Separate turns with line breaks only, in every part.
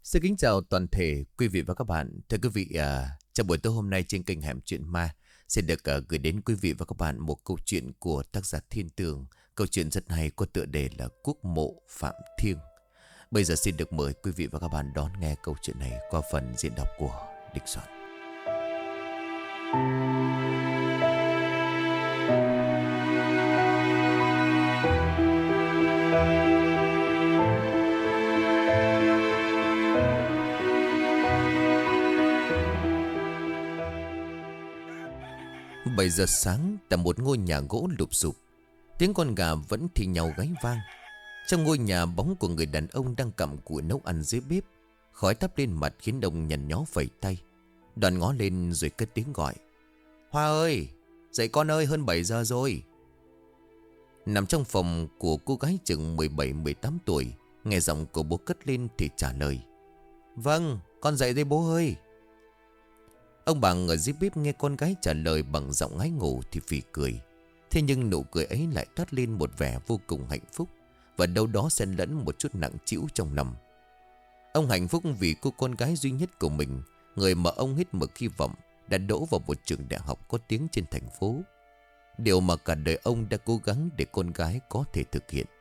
Xin kính chào toàn thể quý vị và các bạn. Thưa quý vị, trong buổi tối hôm nay trên kênh Hẻm Chuyện Ma sẽ được gửi đến quý vị và các bạn một câu chuyện của tác giả Thiên Tường. Câu chuyện rất hay có tựa đề là Quốc mộ Phạm Thiêng. Bây giờ xin được mời quý vị và các bạn đón nghe câu chuyện này qua phần diễn đọc của Địch Soạn. Bảy giờ sáng tại một ngôi nhà gỗ lụp xụp, tiếng con gà vẫn thì nhau gáy vang. Trong ngôi nhà, bóng của người đàn ông đang cặm cụi nấu ăn dưới bếp. Khói tắp lên mặt khiến ông nhăn nhó phẩy tay. Đoàn ngó lên rồi cất tiếng gọi: "Hoa ơi, dậy con ơi, hơn 7 giờ rồi." Nằm trong phòng của cô gái chừng 17-18 tuổi, nghe giọng của bố cất lên thì trả lời: "Vâng, con dậy đây bố ơi." Ông bà ở dưới bếp nghe con gái trả lời bằng giọng ngái ngủ thì phì cười. Thế nhưng nụ cười ấy lại toát lên một vẻ vô cùng hạnh phúc, và đâu đó xen lẫn một chút nặng trĩu trong lòng. Ông hạnh phúc vì cô con gái duy nhất của mình, người mà ông hết mực hy vọng, đã đỗ vào một trường đại học có tiếng trên thành phố. Điều mà cả đời ông đã cố gắng để con gái có thể thực hiện.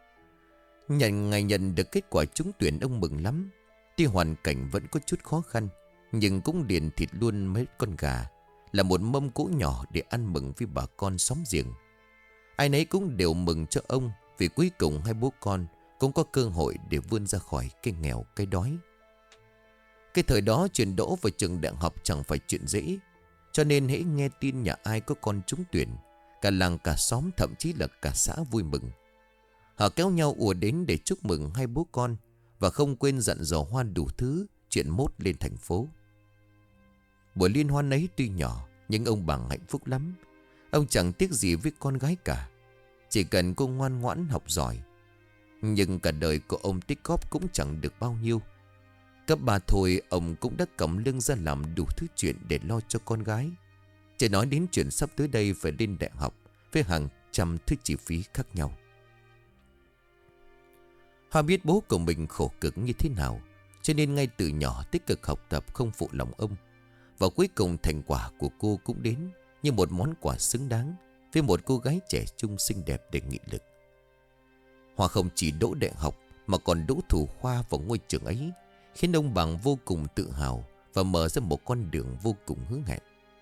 Ngày nhận được kết quả trúng tuyển, ông mừng lắm. Tuy hoàn cảnh vẫn có chút khó khăn, nhưng cũng liền thịt luôn mấy con gà, là một mâm cỗ nhỏ để ăn mừng với bà con xóm giềng. Ai nấy cũng đều mừng cho ông, vì cuối cùng hai bố con cũng có cơ hội để vươn ra khỏi cái nghèo cái đói. Cái thời đó chuyện đỗ vào trường đại học chẳng phải chuyện dễ, cho nên hễ nghe tin nhà ai có con trúng tuyển, cả làng cả xóm thậm chí là cả xã vui mừng. Họ kéo nhau ùa đến để chúc mừng hai bố con, và không quên dặn dò Hoa đủ thứ chuyện mốt lên thành phố. Buổi liên hoan ấy tuy nhỏ, nhưng ông Bằng hạnh phúc lắm. Ông chẳng tiếc gì với con gái cả, chỉ cần cô ngoan ngoãn học giỏi. Nhưng cả đời của ông tích góp cũng chẳng được bao nhiêu. Cấp 3 thôi, ông cũng đã cõng lưng ra làm đủ thứ chuyện để lo cho con gái. Chỉ nói đến chuyện sắp tới đây phải lên đại học, với hàng trăm thứ chi phí khác nhau. Hoa biết bố của mình khổ cực như thế nào, cho nên ngay từ nhỏ tích cực học tập, không phụ lòng ông. Và cuối cùng thành quả của cô cũng đến như một món quà xứng đáng với một cô gái trẻ trung xinh đẹp để nghị lực. Hoa không chỉ đỗ đại học mà còn đỗ thủ khoa vào ngôi trường ấy, khiến ông Bằng vô cùng tự hào và mở ra một con đường vô cùng hứa hẹn.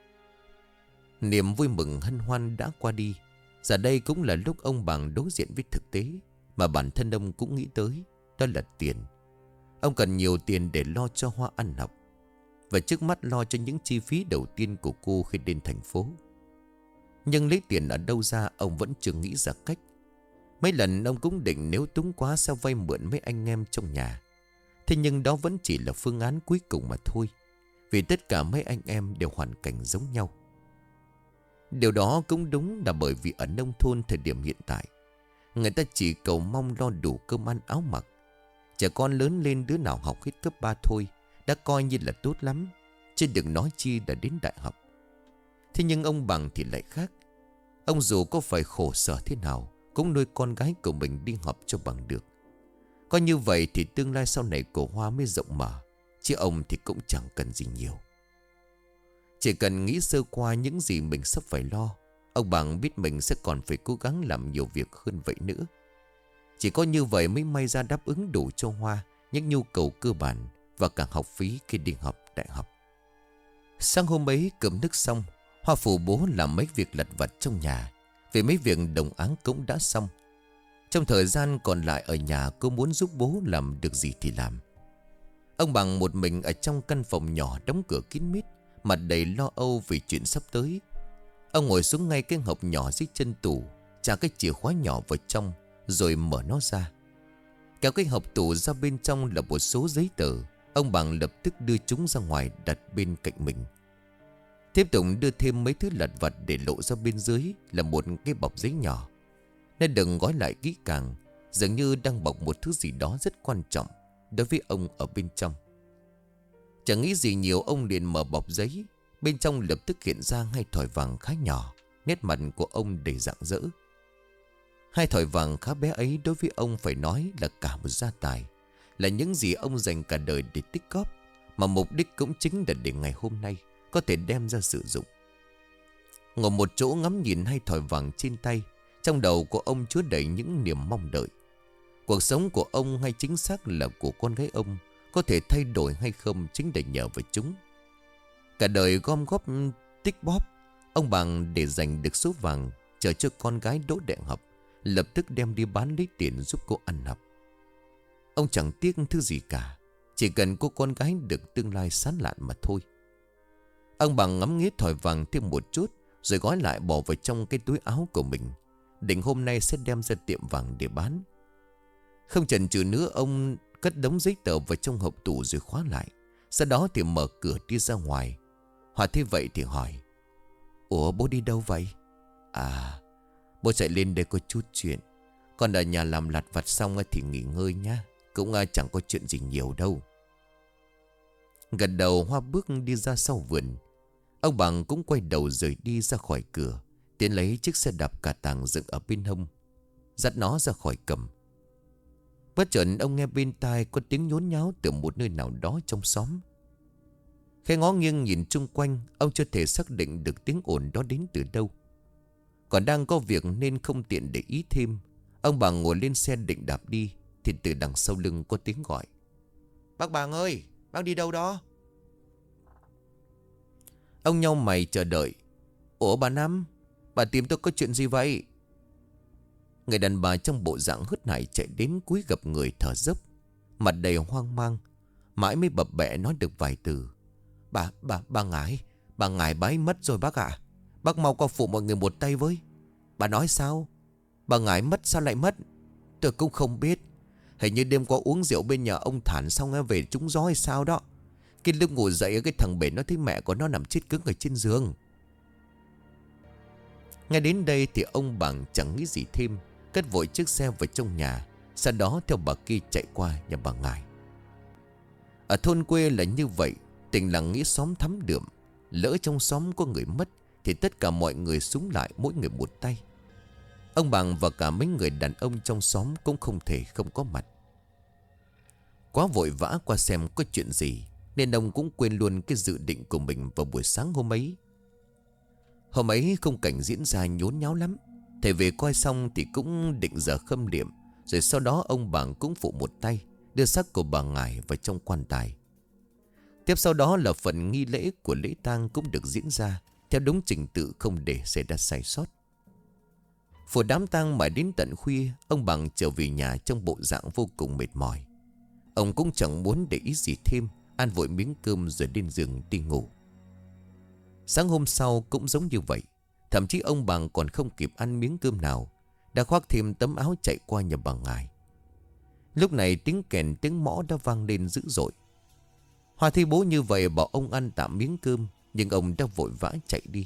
Niềm vui mừng hân hoan đã qua đi. Giờ đây cũng là lúc ông Bằng đối diện với thực tế mà bản thân ông cũng nghĩ tới, đó là tiền. Ông cần nhiều tiền để lo cho Hoa ăn học, và trước mắt lo cho những chi phí đầu tiên của cô khi đến thành phố. Nhưng lấy tiền ở đâu ra ông vẫn chưa nghĩ ra cách. Mấy lần ông cũng định nếu túng quá sẽ vay mượn mấy anh em trong nhà. Thế nhưng đó vẫn chỉ là phương án cuối cùng mà thôi, vì tất cả mấy anh em đều hoàn cảnh giống nhau. Điều đó cũng đúng là bởi vì ở nông thôn thời điểm hiện tại, người ta chỉ cầu mong lo đủ cơm ăn áo mặc. Trẻ con lớn lên đứa nào học hết cấp 3 thôi đã coi như là tốt lắm, chứ đừng nói chi đã đến đại học. Thế nhưng ông Bằng thì lại khác. Ông dù có phải khổ sở thế nào cũng nuôi con gái của mình đi học cho bằng được. Có như vậy thì tương lai sau này của Hoa mới rộng mở, chứ ông thì cũng chẳng cần gì nhiều. Chỉ cần nghĩ sơ qua những gì mình sắp phải lo, ông Bằng biết mình sẽ còn phải cố gắng làm nhiều việc hơn vậy nữa. Chỉ có như vậy mới may ra đáp ứng đủ cho Hoa những nhu cầu cơ bản và cả học phí khi đi học đại học. Sáng hôm ấy cơm nước xong, Hoa phụ bố làm mấy việc lặt vặt trong nhà, vì mấy việc đồng áng cũng đã xong. Trong thời gian còn lại ở nhà, cô muốn giúp bố làm được gì thì làm. Ông Bằng một mình ở trong căn phòng nhỏ đóng cửa kín mít, mặt đầy lo âu vì chuyện sắp tới. Ông ngồi xuống ngay cái hộp nhỏ dưới chân tủ, trả cái chìa khóa nhỏ vào trong, rồi mở nó ra. Kéo cái hộp tủ ra, bên trong là một số giấy tờ. Ông Bằng lập tức đưa chúng ra ngoài đặt bên cạnh mình. Tiếp tục đưa thêm mấy thứ lặt vặt để lộ ra bên dưới là một cái bọc giấy nhỏ. Nó đừng gói lại kỹ càng, dường như đang bọc một thứ gì đó rất quan trọng đối với ông ở bên trong. Chẳng nghĩ gì nhiều, ông liền mở bọc giấy. Bên trong lập tức hiện ra hai thỏi vàng khá nhỏ. Nét mặt của ông đầy rạng rỡ. Hai thỏi vàng khá bé ấy đối với ông phải nói là cả một gia tài. là những gì ông dành cả đời để tích góp, mà mục đích cũng chính là để ngày hôm nay có thể đem ra sử dụng. Ngồi một chỗ ngắm nhìn hai thỏi vàng trên tay, trong đầu của ông chứa đầy những niềm mong đợi. Cuộc sống của ông, hay chính xác là của con gái ông, có thể thay đổi hay không chính là nhờ vào chúng. Cả đời gom góp tích bóp, ông bằng để dành được số vàng, chờ cho con gái đỗ đại học, lập tức đem đi bán lấy tiền giúp cô ăn học. Ông chẳng tiếc thứ gì cả, chỉ cần cô con gái được tương lai sáng lạn mà thôi. Ông bằng ngắm nghía thỏi vàng thêm một chút, rồi gói lại bỏ vào trong cái túi áo của mình, định hôm nay sẽ đem ra tiệm vàng để bán. Không chần chừ nữa, ông cất đống giấy tờ vào trong hộp tủ rồi khóa lại. Sau đó thì mở cửa đi ra ngoài. Hòa thấy vậy thì hỏi: Ủa, bố đi đâu vậy? À, bố chạy lên đây có chút chuyện. Con ở nhà làm lặt vặt xong thì nghỉ ngơi nhá. Cũng chẳng có chuyện gì nhiều đâu. Gật đầu, Hoa bước đi ra sau vườn. Ông bằng cũng quay đầu rời đi ra khỏi cửa, tiến lấy chiếc xe đạp cà tàng dựng ở bên hông, dắt nó ra khỏi cầm. Bất chợt ông nghe bên tai có tiếng nhốn nháo từ một nơi nào đó trong xóm. Khi ngó nghiêng nhìn chung quanh, ông chưa thể xác định được tiếng ồn đó đến từ đâu. Còn đang có việc nên không tiện để ý thêm. Ông bà ngồi lên xe định đạp đi, thì từ đằng sau lưng có tiếng gọi: Bác Bàng ơi, bác đi đâu đó? Ông nhau mày chờ đợi. Ủa bà Năm, bà tìm tôi có chuyện gì vậy? Người đàn bà trong bộ dạng hớt hải chạy đến cúi gập người thở dốc, mặt đầy hoang mang, mãi mới bập bẹ nói được vài từ. Bà Ngải, bà ấy mất rồi bác ạ. Bác mau qua phụ mọi người một tay với. Bà nói sao? Bà Ngải mất sao lại mất? Tôi cũng không biết. Hình như đêm qua uống rượu bên nhà ông Thản xong về trúng gió hay sao đó. Cái lúc ngủ dậy, cái thằng bể nó thấy mẹ của nó nằm chết cứng ở trên giường. Ngay đến đây thì ông Bằng chẳng nghĩ gì thêm, cất vội chiếc xe vào trong nhà, sau đó theo bà kia chạy qua nhà bà Ngải. Ở thôn quê là như vậy, tình làng nghĩa xóm thắm đượm. Lỡ trong xóm có người mất thì tất cả mọi người xúm lại, mỗi người một tay. Ông Bằng và cả mấy người đàn ông trong xóm cũng không thể không có mặt. Quá vội vã qua xem có chuyện gì, nên ông cũng quên luôn cái dự định của mình vào buổi sáng hôm ấy. Hôm ấy khung cảnh diễn ra nhốn nháo lắm. Thầy về coi xong thì cũng định giờ khâm liệm, rồi sau đó ông Bằng cũng phụ một tay đưa xác của bà Ngải vào trong quan tài. Tiếp sau đó là phần nghi lễ của lễ tang cũng được diễn ra theo đúng trình tự, không để xảy ra sai sót. Phủ đám tang mãi đến tận khuya, ông Bằng trở về nhà trong bộ dạng vô cùng mệt mỏi. Ông cũng chẳng muốn để ý gì thêm, ăn vội miếng cơm rồi lên giường đi ngủ. Sáng hôm sau cũng giống như vậy. Thậm chí ông Bằng còn không kịp ăn miếng cơm nào, đã khoác thêm tấm áo chạy qua nhà bà Ngải. Lúc này tiếng kèn tiếng mõ đã vang lên dữ dội. Hoa thấy bố như vậy bảo ông ăn tạm miếng cơm, nhưng ông đã vội vã chạy đi.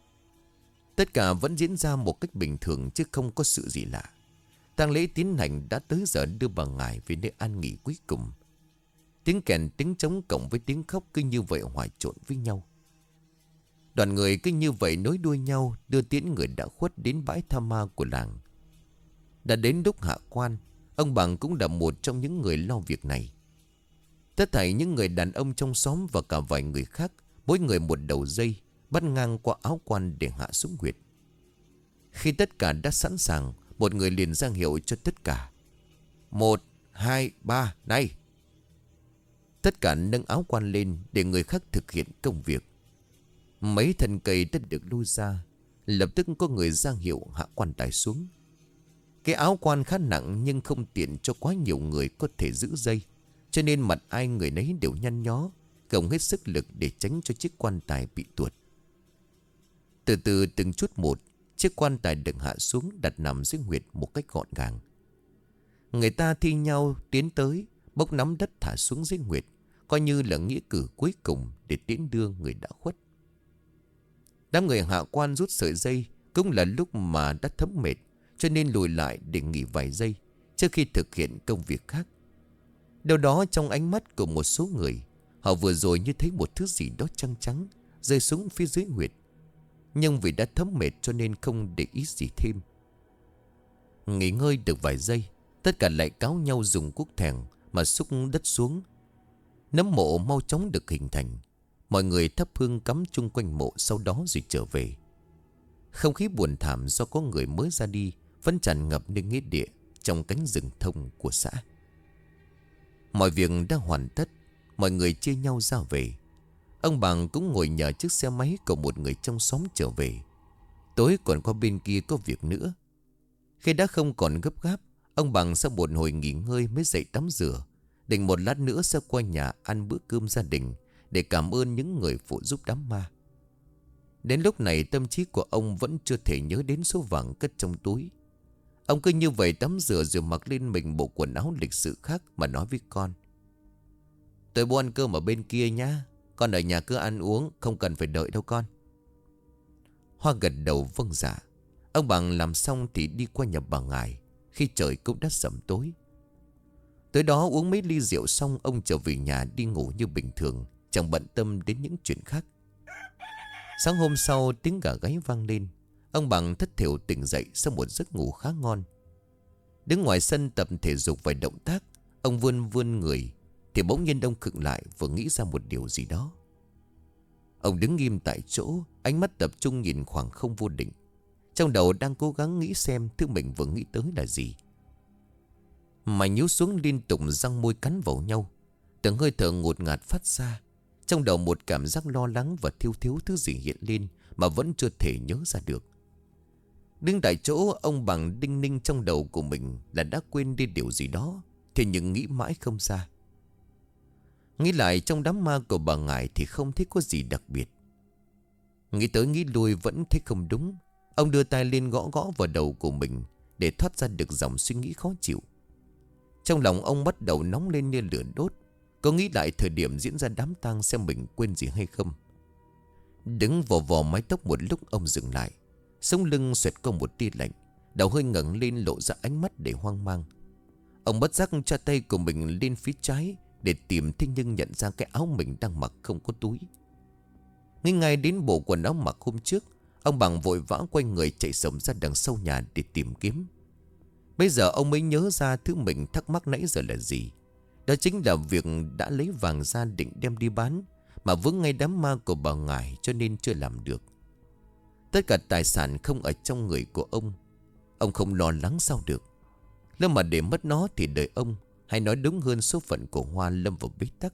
Tất cả vẫn diễn ra một cách bình thường chứ không có sự gì lạ. Tang lễ tiến hành đã tới giờ đưa bà Ngải về nơi an nghỉ cuối cùng. Tiếng kèn tiếng trống cộng với tiếng khóc cứ như vậy hòa trộn với nhau. Đoàn người cứ như vậy nối đuôi nhau đưa tiễn người đã khuất đến bãi tha ma của làng. Đã đến lúc hạ quan, ông Bằng cũng là một trong những người lo việc này. Tất thảy những người đàn ông trong xóm và cả vài người khác, mỗi người một đầu dây bắt ngang qua áo quan để hạ xuống huyệt. Khi tất cả đã sẵn sàng, một người liền ra hiệu cho tất cả. 1, 2, 3, này! Tất cả nâng áo quan lên để người khác thực hiện công việc. Mấy thân cây đã được lui ra, lập tức có người ra hiệu hạ quan tài xuống. Cái áo quan khá nặng nhưng không tiện cho quá nhiều người có thể giữ dây, cho nên mặt ai người nấy đều nhăn nhó, gồng hết sức lực để tránh cho chiếc quan tài bị tuột. Từ từ từng chút một, chiếc quan tài được hạ xuống đặt nằm dưới huyệt một cách gọn gàng. Người ta thi nhau tiến tới, bốc nắm đất thả xuống dưới huyệt, coi như là nghĩa cử cuối cùng để tiễn đưa người đã khuất. Đám người hạ quan rút sợi dây cũng là lúc mà đã thấm mệt, cho nên lùi lại để nghỉ vài giây trước khi thực hiện công việc khác. Đâu đó trong ánh mắt của một số người, họ vừa rồi như thấy một thứ gì đó trắng trắng rơi xuống phía dưới huyệt, nhưng vì đã thấm mệt cho nên không để ý gì thêm. Nghỉ ngơi được vài giây, tất cả lại cáo nhau dùng cuốc thèn mà xúc đất xuống. Nấm mộ mau chóng được hình thành. Mọi người thắp hương cắm chung quanh mộ, sau đó rồi trở về. Không khí buồn thảm do có người mới ra đi vẫn tràn ngập nơi nghĩa địa trong cánh rừng thông của xã. Mọi việc đã hoàn tất, mọi người chia nhau ra về. Ông Bằng cũng ngồi nhờ chiếc xe máy của một người trong xóm trở về. Tối còn qua bên kia có việc nữa. Khi đã không còn gấp gáp, ông Bằng sau một hồi nghỉ ngơi mới dậy tắm rửa, định một lát nữa sẽ qua nhà ăn bữa cơm gia đình để cảm ơn những người phụ giúp đám ma. Đến lúc này tâm trí của ông vẫn chưa thể nhớ đến số vàng cất trong túi. Ông cứ như vậy tắm rửa rồi mặc lên mình bộ quần áo lịch sự khác mà nói với con: "Tôi bố ăn cơm ở bên kia nhá. Con ở nhà cứ ăn uống, không cần phải đợi đâu con." Hoa gật đầu vâng dạ. Ông Bằng làm xong thì đi qua nhà bà Ngải khi trời cũng đã sẩm tối. Tới đó uống mấy ly rượu xong, ông trở về nhà đi ngủ như bình thường, chẳng bận tâm đến những chuyện khác. Sáng hôm sau tiếng gà gáy vang lên. Ông Bằng thất thểu tỉnh dậy sau một giấc ngủ khá ngon. Đứng ngoài sân tập thể dục vài động tác, ông vươn vươn người thì bỗng nhiên ông khựng lại, vừa nghĩ ra một điều gì đó. Ông đứng im tại chỗ, ánh mắt tập trung nhìn khoảng không vô định. Trong đầu đang cố gắng nghĩ xem thứ mình vừa nghĩ tới là gì. Mày nhíu xuống liên tục, răng môi cắn vào nhau. Từng hơi thở ngột ngạt phát ra. Trong đầu một cảm giác lo lắng và thiếu thiếu thứ gì hiện lên mà vẫn chưa thể nhớ ra được. Đứng tại chỗ, ông Bằng đinh ninh trong đầu của mình là đã quên đi điều gì đó, thế nhưng nghĩ mãi không ra. Nghĩ lại trong đám ma của bà Ngải thì không thấy có gì đặc biệt. Nghĩ tới nghĩ lui vẫn thấy không đúng. Ông đưa tay lên gõ gõ vào đầu của mình để thoát ra được dòng suy nghĩ khó chịu. Trong lòng ông bắt đầu nóng lên như lửa đốt. Có nghĩ lại thời điểm diễn ra đám tang xem mình quên gì hay không. Đứng vò vò mái tóc một lúc, ông dừng lại. Sống lưng xoẹt qua một tia lạnh, đầu hơi ngẩng lên lộ ra ánh mắt để hoang mang. Ông bất giác cho tay của mình lên phía trái để tìm, thế nhưng nhận ra cái áo mình đang mặc không có túi. Nghĩ ngay đến bộ quần áo mặc hôm trước, ông Bằng vội vã quay người chạy sổng ra đằng sau nhà để tìm kiếm. Bây giờ ông mới nhớ ra thứ mình thắc mắc nãy giờ là gì. Đó chính là việc đã lấy vàng ra định đem đi bán mà vướng ngay đám ma của bà Ngải, cho nên chưa làm được. Tất cả tài sản không ở trong người của ông không lo lắng sao được. Nếu mà để mất nó thì đời ông, hay nói đúng hơn số phận của Hoa, lâm vào bế tắc.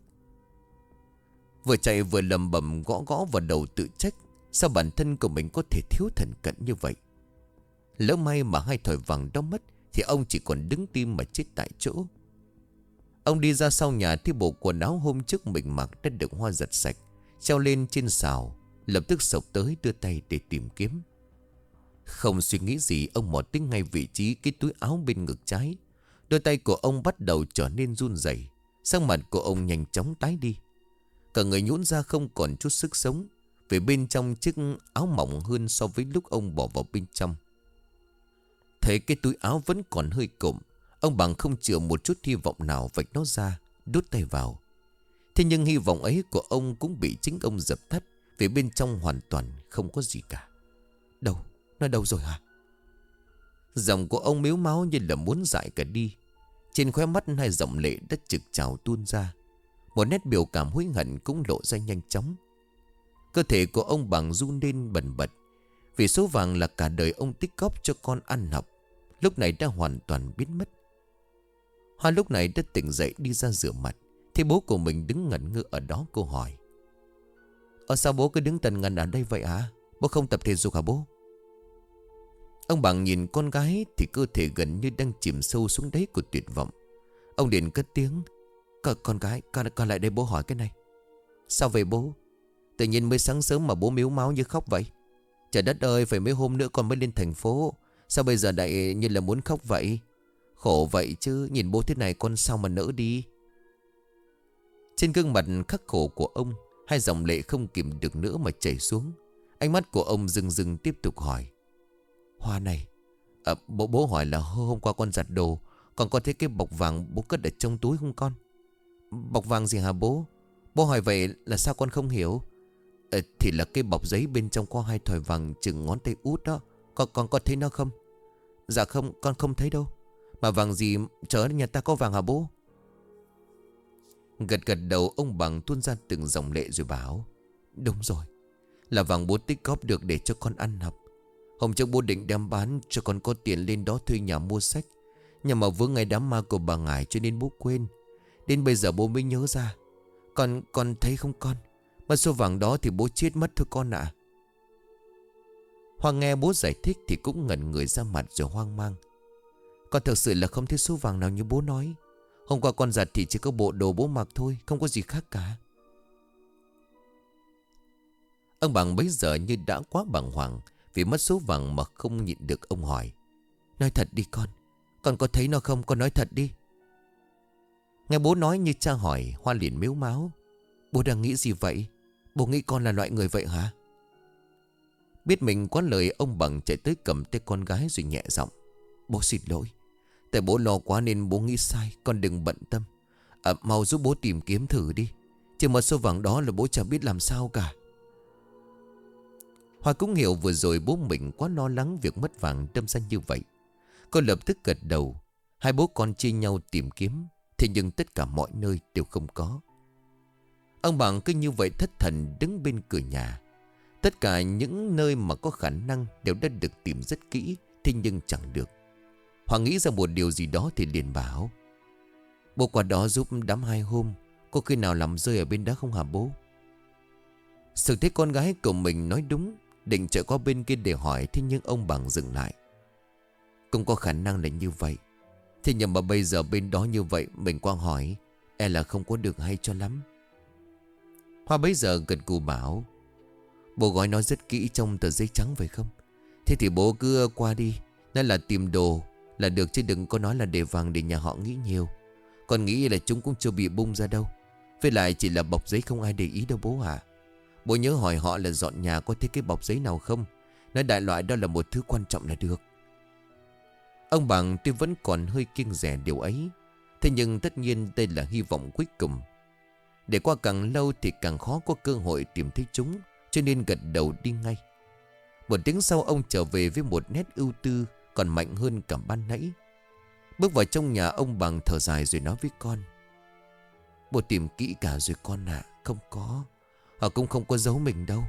Vừa chạy vừa lầm bầm gõ gõ vào đầu tự trách, sao bản thân của mình có thể thiếu thần cận như vậy. Lỡ may mà hai thỏi vàng đó mất thì ông chỉ còn đứng tim mà chết tại chỗ. Ông đi ra sau nhà thì bộ quần áo hôm trước mình mặc đã được Hoa giặt sạch, treo lên trên xào, lập tức xộc tới đưa tay để tìm kiếm. Không suy nghĩ gì, ông mò tính ngay vị trí cái túi áo bên ngực trái. Đôi tay của ông bắt đầu trở nên run rẩy, sắc mặt của ông nhanh chóng tái đi. Cả người nhũn ra không còn chút sức sống, vì bên trong chiếc áo mỏng hơn so với lúc ông bỏ vào bên trong. Thấy cái túi áo vẫn còn hơi cộm, ông Bằng không chừa một chút hy vọng nào vạch nó ra, đút tay vào. Thế nhưng hy vọng ấy của ông cũng bị chính ông dập tắt, vì bên trong hoàn toàn không có gì cả. Đâu? Nó đâu rồi hả? Giọng của ông mếu máo như là muốn dại cả đi. Trên khóe mắt hai dòng lệ đã trực trào tuôn ra. Một nét biểu cảm hối hận cũng lộ ra nhanh chóng. Cơ thể của ông Bằng run lên bần bật, vì số vàng là cả đời ông tích góp cho con ăn học lúc này đã hoàn toàn biến mất. Hoa lúc này đã tỉnh dậy đi ra rửa mặt, thì bố của mình đứng ngẩn ngơ ở đó. Cô hỏi: Sao bố cứ đứng tần ngần ở đây vậy hả? Bố không tập thể dục hả bố? Ông Bằng nhìn con gái thì cơ thể gần như đang chìm sâu xuống đáy của tuyệt vọng. Ông liền cất tiếng: Con gái, con lại đây bố hỏi cái này. Sao vậy bố? Tự nhiên mới sáng sớm mà bố mếu máu như khóc vậy? Trời đất ơi, phải mấy hôm nữa con mới lên thành phố, sao bây giờ lại như là muốn khóc vậy? Khổ vậy chứ, nhìn bố thế này con sao mà nỡ đi. Trên gương mặt khắc khổ của ông, hai dòng lệ không kìm được nữa mà chảy xuống. Ánh mắt của ông rưng rưng tiếp tục hỏi: Hoa này, bố hỏi là hôm qua con giặt đồ, còn có thấy cái bọc vàng bố cất ở trong túi không con? Bọc vàng gì hả bố? Bố hỏi vậy là sao con không hiểu? Thì là cái bọc giấy bên trong có hai thỏi vàng chừng ngón tay út đó. Con có thấy nó không? Dạ không, con không thấy đâu. Mà vàng gì, chớ nhà ta có vàng hả bố? Gật gật đầu, ông Bằng tuôn ra từng dòng lệ rồi bảo: Đúng rồi, là vàng bố tích góp được để cho con ăn học. Hôm trước bố định đem bán cho con có tiền lên đó thuê nhà mua sách, nhưng mà vướng ngày đám ma của bà Ngải cho nên bố quên. Đến bây giờ bố mới nhớ ra. Con thấy không con? Mà số vàng đó thì bố chết mất thôi con ạ. Hoa nghe bố giải thích thì cũng ngẩn người ra mặt rồi hoang mang. Con thực sự là không thấy số vàng nào như bố nói. Hôm qua con giặt thì chỉ có bộ đồ bố mặc thôi, không có gì khác cả. Ông Bằng bấy giờ như đã quá bàng hoàng vì mất số vàng mà không nhịn được, ông hỏi: Nói thật đi con. Con có thấy nó không? Con nói thật đi. Nghe bố nói như cha hỏi, Hoa liền mếu máo: Bố đang nghĩ gì vậy? Bố nghĩ con là loại người vậy hả? Biết mình quá lời, ông Bằng chạy tới cầm tay con gái rồi nhẹ giọng: Bố xin lỗi. Tại bố lo quá nên bố nghĩ sai. Con đừng bận tâm. Mau giúp bố tìm kiếm thử đi. Chứ mà số vàng đó là bố chẳng biết làm sao cả. Hoa cũng hiểu vừa rồi bố mình quá lo lắng việc mất vàng đâm ra như vậy. Cô lập tức gật đầu. Hai bố con chia nhau tìm kiếm. Thế nhưng tất cả mọi nơi đều không có. Ông Bằng cứ như vậy thất thần đứng bên cửa nhà. Tất cả những nơi mà có khả năng đều đã được tìm rất kỹ, thế nhưng chẳng được. Hoàng nghĩ ra một điều gì đó thì liền bảo: Bố qua đó giúp đám 2 hôm. Có khi nào làm rơi ở bên đó không hả bố? Sự thấy con gái của mình nói đúng, định chạy qua bên kia để hỏi, thế nhưng ông Bằng dừng lại: Không có khả năng là như vậy. Thế nhưng mà bây giờ bên đó như vậy, mình qua hỏi e là không có được hay cho lắm. Hoa bấy giờ gật gù bảo: Bố gói nó rất kỹ trong tờ giấy trắng phải không? Thế thì bố cứ qua đi. Nói là tìm đồ là được, chứ đừng có nói là để vàng để nhà họ nghĩ nhiều. Con nghĩ là chúng cũng chưa bị bung ra đâu. Với lại chỉ là bọc giấy, không ai để ý đâu bố ạ. Bố nhớ hỏi họ là dọn nhà có thấy cái bọc giấy nào không. Nói đại loại đó là một thứ quan trọng là được. Ông Bằng tuy vẫn còn hơi kiêng dè điều ấy, thế nhưng tất nhiên đây là hy vọng cuối cùng. Để qua càng lâu thì càng khó có cơ hội tìm thấy chúng, cho nên gật đầu đi ngay. Một tiếng sau, ông trở về với một nét ưu tư còn mạnh hơn cả ban nãy. Bước vào trong nhà, ông Bằng thở dài rồi nói với con: Bố tìm kỹ cả rồi con ạ. Không có. Họ cũng không có giấu mình đâu.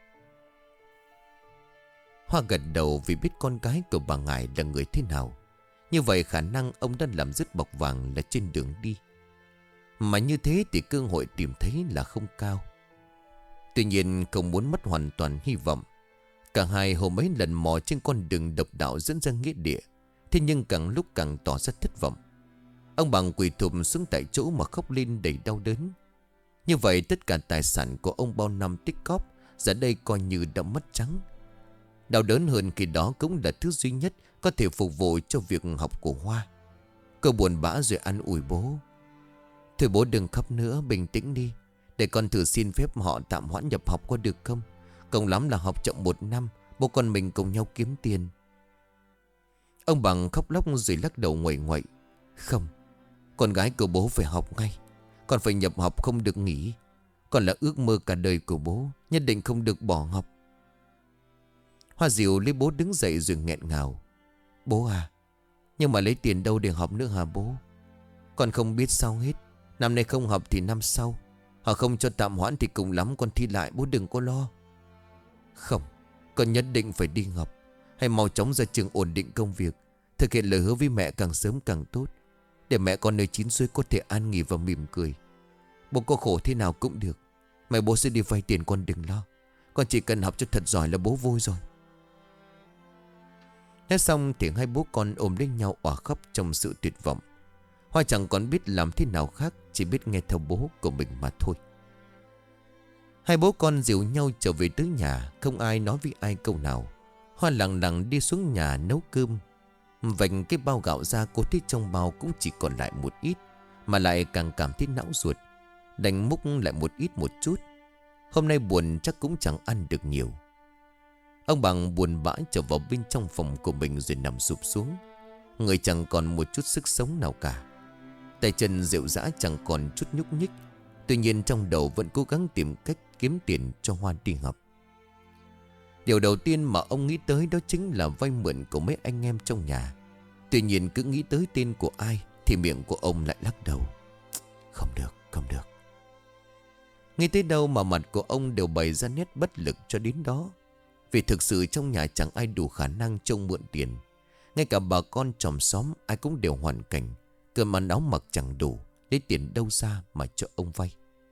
Hoa gật đầu vì biết con gái của bà Ngải là người thế nào. Như vậy khả năng ông đã làm dứt bọc vàng là trên đường đi. Mà như thế thì cơ hội tìm thấy là không cao. Tuy nhiên không muốn mất hoàn toàn hy vọng, cả hai hồ mấy lần mò trên con đường độc đạo dẫn ra nghĩa địa. Thế nhưng càng lúc càng tỏ ra thất vọng. Ông Bằng quỳ thụp xuống tại chỗ mà khóc lên đầy đau đớn. Như vậy tất cả tài sản của ông bao năm tích góp giờ đây coi như đã mất trắng. Đau đớn hơn khi đó cũng là thứ duy nhất có thể phục vụ cho việc học của Hoa. Cô buồn bã rồi an ủi bố: Thôi bố đừng khóc nữa, bình tĩnh đi. Để con thử xin phép họ tạm hoãn nhập học có được không? Cộng lắm là học chậm 1 năm, bố con mình cùng nhau kiếm tiền. Ông Bằng khóc lóc rồi lắc đầu nguậy nguậy: Không, con gái của bố phải học ngay. Con phải nhập học, không được nghỉ. Còn là ước mơ cả đời của bố, nhất định không được bỏ học. Hoa dịu lấy bố đứng dậy rồi nghẹn ngào: Bố à, nhưng mà lấy tiền đâu để học nữa hả bố? Con không biết sao hết. Năm nay không học thì năm sau. Họ không cho tạm hoãn thì cùng lắm con thi lại, bố đừng có lo. Không, con nhất định phải đi học. Hãy mau chóng ra trường ổn định công việc, thực hiện lời hứa với mẹ càng sớm càng tốt, để mẹ con nơi chín suối có thể an nghỉ và mỉm cười. Bố có khổ thế nào cũng được. Mẹ bố sẽ đi vay tiền, con đừng lo. Con chỉ cần học cho thật giỏi là bố vui rồi. Nói xong thì hai bố con ôm lấy nhau òa khóc trong sự tuyệt vọng. Hoa chẳng còn biết làm thế nào khác, chỉ biết nghe theo bố của mình mà thôi. Hai bố con dìu nhau trở về tới nhà, không ai nói với ai câu nào. Hoa lặng lặng đi xuống nhà nấu cơm. Vành cái bao gạo ra, cô thấy trong bao cũng chỉ còn lại một ít, mà lại càng cảm thấy não ruột. Đành múc lại một ít một chút. Hôm nay buồn chắc cũng chẳng ăn được nhiều. Ông Bằng buồn bã trở vào bên trong phòng của mình rồi nằm sụp xuống. Người chẳng còn một chút sức sống nào cả. Tay chân rệu rã chẳng còn chút nhúc nhích. Tuy nhiên trong đầu vẫn cố gắng tìm cách kiếm tiền cho Hoa đi học. Điều đầu tiên mà ông nghĩ tới đó chính là vay mượn của mấy anh em trong nhà. Tuy nhiên cứ nghĩ tới tên của ai thì miệng của ông lại lắc đầu: Không được,
không được.
Ngay tới đâu mà mặt của ông đều bày ra nét bất lực cho đến đó. Vì thực sự trong nhà chẳng ai đủ khả năng trông mượn tiền. Ngay cả bà con chòm xóm ai cũng đều hoàn cảnh, cơm ăn áo mặc chẳng đủ, lấy tiền đâu ra mà cho ông vay.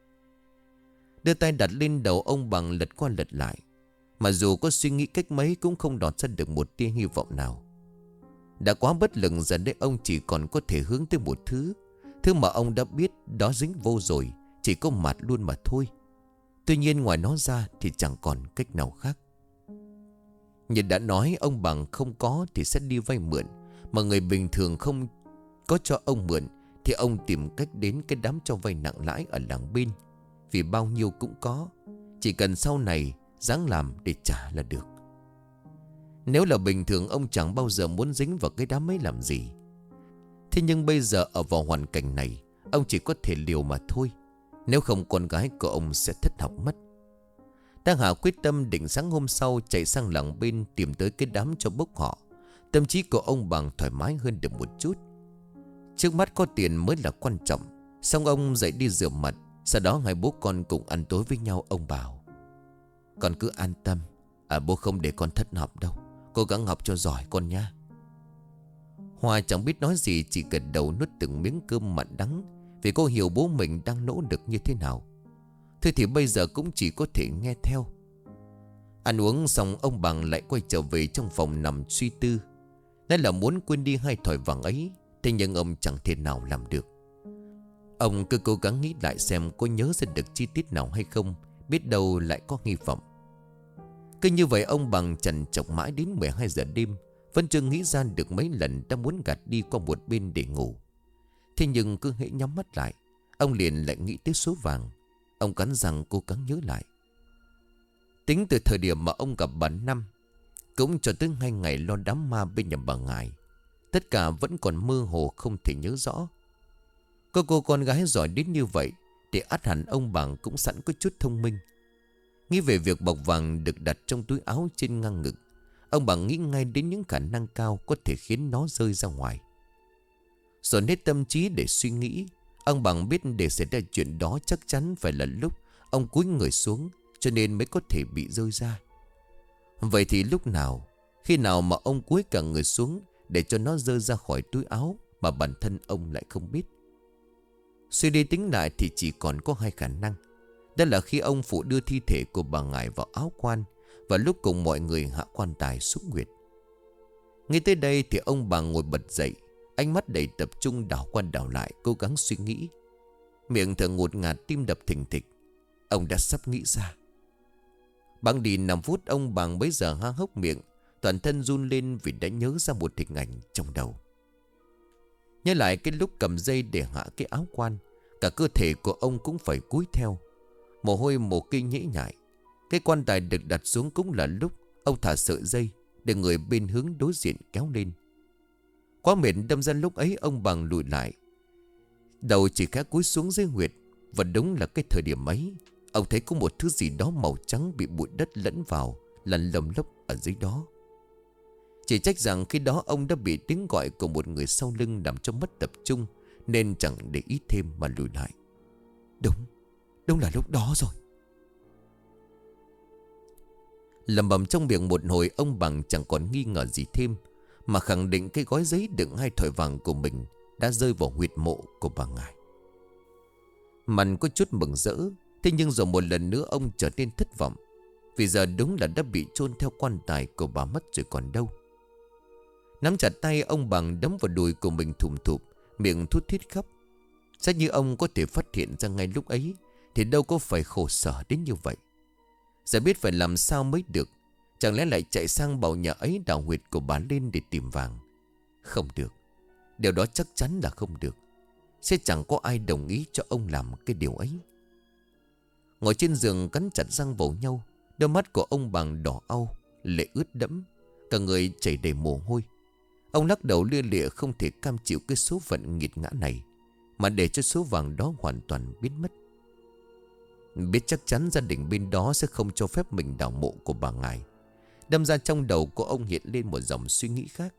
Đưa tay đặt lên đầu ông Bằng lật qua lật lại, mà dù có suy nghĩ cách mấy cũng không đọt ra được một tia hy vọng nào. Đã quá bất lực, giờ đây ông chỉ còn có thể hướng tới một thứ. Thứ mà ông đã biết đó dính vô rồi, chỉ có mặt luôn mà thôi. Tuy nhiên ngoài nó ra thì chẳng còn cách nào khác. Như đã nói, ông Bằng không có thì sẽ đi vay mượn. Mà người bình thường không có cho ông mượn thì ông tìm cách đến cái đám cho vay nặng lãi ở làng bên. Vì bao nhiêu cũng có, chỉ cần sau này ráng làm để trả là được. Nếu là bình thường ông chẳng bao giờ muốn dính vào cái đám ấy làm gì. Thế nhưng bây giờ ở vào hoàn cảnh này, ông chỉ có thể liều mà thôi. Nếu không con gái của ông sẽ thất học mất. Đang hạ quyết tâm định sáng hôm sau chạy sang làng bên tìm tới cái đám cho bốc họ. Tâm trí của ông Bằng thoải mái hơn được một chút. Trước mắt có tiền mới là quan trọng. Xong ông dậy đi rửa mặt. Sau đó hai bố con cùng ăn tối với nhau. Ông bảo: con cứ an tâm, bố không để con thất học đâu. Cố gắng học cho giỏi con nha. Hoa chẳng biết nói gì, chỉ gật đầu nuốt từng miếng cơm mặn đắng. Vì cô hiểu bố mình đang nỗ lực như thế nào. Thế thì bây giờ cũng chỉ có thể nghe theo. Ăn uống xong ông Bằng lại quay trở về trong phòng nằm suy tư. Nói là muốn quên đi hai thỏi vàng ấy, thế nhưng ông chẳng thể nào làm được. Ông cứ cố gắng nghĩ lại xem có nhớ ra được chi tiết nào hay không. Biết đâu lại có hy vọng. Cứ như vậy ông Bằng trằn trọc mãi đến 12 giờ đêm, vẫn chưa nghĩ ra được mấy lần đã muốn gạt đi qua một bên để ngủ. Thế nhưng cứ hễ nhắm mắt lại, ông liền lại nghĩ tới số vàng. Ông cắn răng cố gắng nhớ lại. Tính từ thời điểm mà ông gặp bà Năm, cũng cho tới 2 ngày lo đám ma bên nhà bà Ngải, tất cả vẫn còn mơ hồ không thể nhớ rõ. Có cô con gái giỏi đến như vậy thì ắt hẳn ông Bằng cũng sẵn có chút thông minh. Nghĩ về việc bọc vàng được đặt trong túi áo trên ngang ngực, ông Bằng nghĩ ngay đến những khả năng cao có thể khiến nó rơi ra ngoài. Dồn hết tâm trí để suy nghĩ, ông Bằng biết để xảy ra chuyện đó chắc chắn phải là lúc ông cúi người xuống, cho nên mới có thể bị rơi ra. Vậy thì lúc nào, khi nào mà ông cúi cả người xuống để cho nó rơi ra khỏi túi áo mà bản thân ông lại không biết? Suy đi tính lại thì chỉ còn có hai khả năng. Đó là khi ông phụ đưa thi thể của bà Ngải vào áo quan, và lúc cùng mọi người hạ quan tài xuống huyệt. Ngay tới đây thì ông Bằng ngồi bật dậy, ánh mắt đầy tập trung đảo qua đảo lại, cố gắng suy nghĩ. Miệng thở ngột ngạt, tim đập thình thịch. Ông đã sắp nghĩ ra. Bẵng đi 5 phút, ông Bằng bấy giờ há hốc miệng, toàn thân run lên vì đã nhớ ra một hình ảnh trong đầu. Nhớ lại cái lúc cầm dây để hạ cái áo quan, cả cơ thể của ông cũng phải cúi theo, mồ hôi mồ kê nhễ nhại. Cái quan tài được đặt xuống cũng là lúc ông thả sợi dây để người bên hướng đối diện kéo lên. Quá mệt đâm ra lúc ấy ông Bằng lùi lại, đầu chỉ khẽ cúi xuống dưới huyệt. Và đúng là cái thời điểm ấy, ông thấy có một thứ gì đó màu trắng bị bụi đất lẫn vào, lăn lầm lốc ở dưới đó. Chỉ trách rằng khi đó ông đã bị tiếng gọi của một người sau lưng làm cho mất tập trung, nên chẳng để ý thêm mà lùi lại. Đúng là lúc đó rồi. Lẩm bẩm trong miệng một hồi, ông Bằng chẳng còn nghi ngờ gì thêm, mà khẳng định cái gói giấy đựng 2 thỏi vàng của mình đã rơi vào huyệt mộ của bà Ngải. Mặt có chút mừng rỡ, thế nhưng rồi một lần nữa ông trở nên thất vọng, vì giờ đúng là đã bị chôn theo quan tài của bà mất rồi còn đâu. Nắm chặt tay, ông Bằng đấm vào đùi của mình thùm thụp, miệng thút thít khóc. Chắc như ông có thể phát hiện ra ngay lúc ấy thì đâu có phải khổ sở đến như vậy. Giờ biết phải làm sao mới được. Chẳng lẽ lại chạy sang bảo nhà ấy đào huyệt của bà lên để tìm vàng? Không được. Điều đó chắc chắn là không được. Sẽ chẳng có ai đồng ý cho ông làm cái điều ấy. Ngồi trên giường cắn chặt răng vào nhau, đôi mắt của ông Bằng đỏ au, lệ ướt đẫm, cả người chảy đầy mồ hôi. Ông lắc đầu lia lịa, không thể cam chịu cái số phận nghiệt ngã này, mà để cho số vàng đó hoàn toàn biến mất. Biết chắc chắn gia đình bên đó sẽ không cho phép mình đào mộ của bà Ngải, đâm ra trong đầu của ông hiện lên một dòng suy nghĩ khác.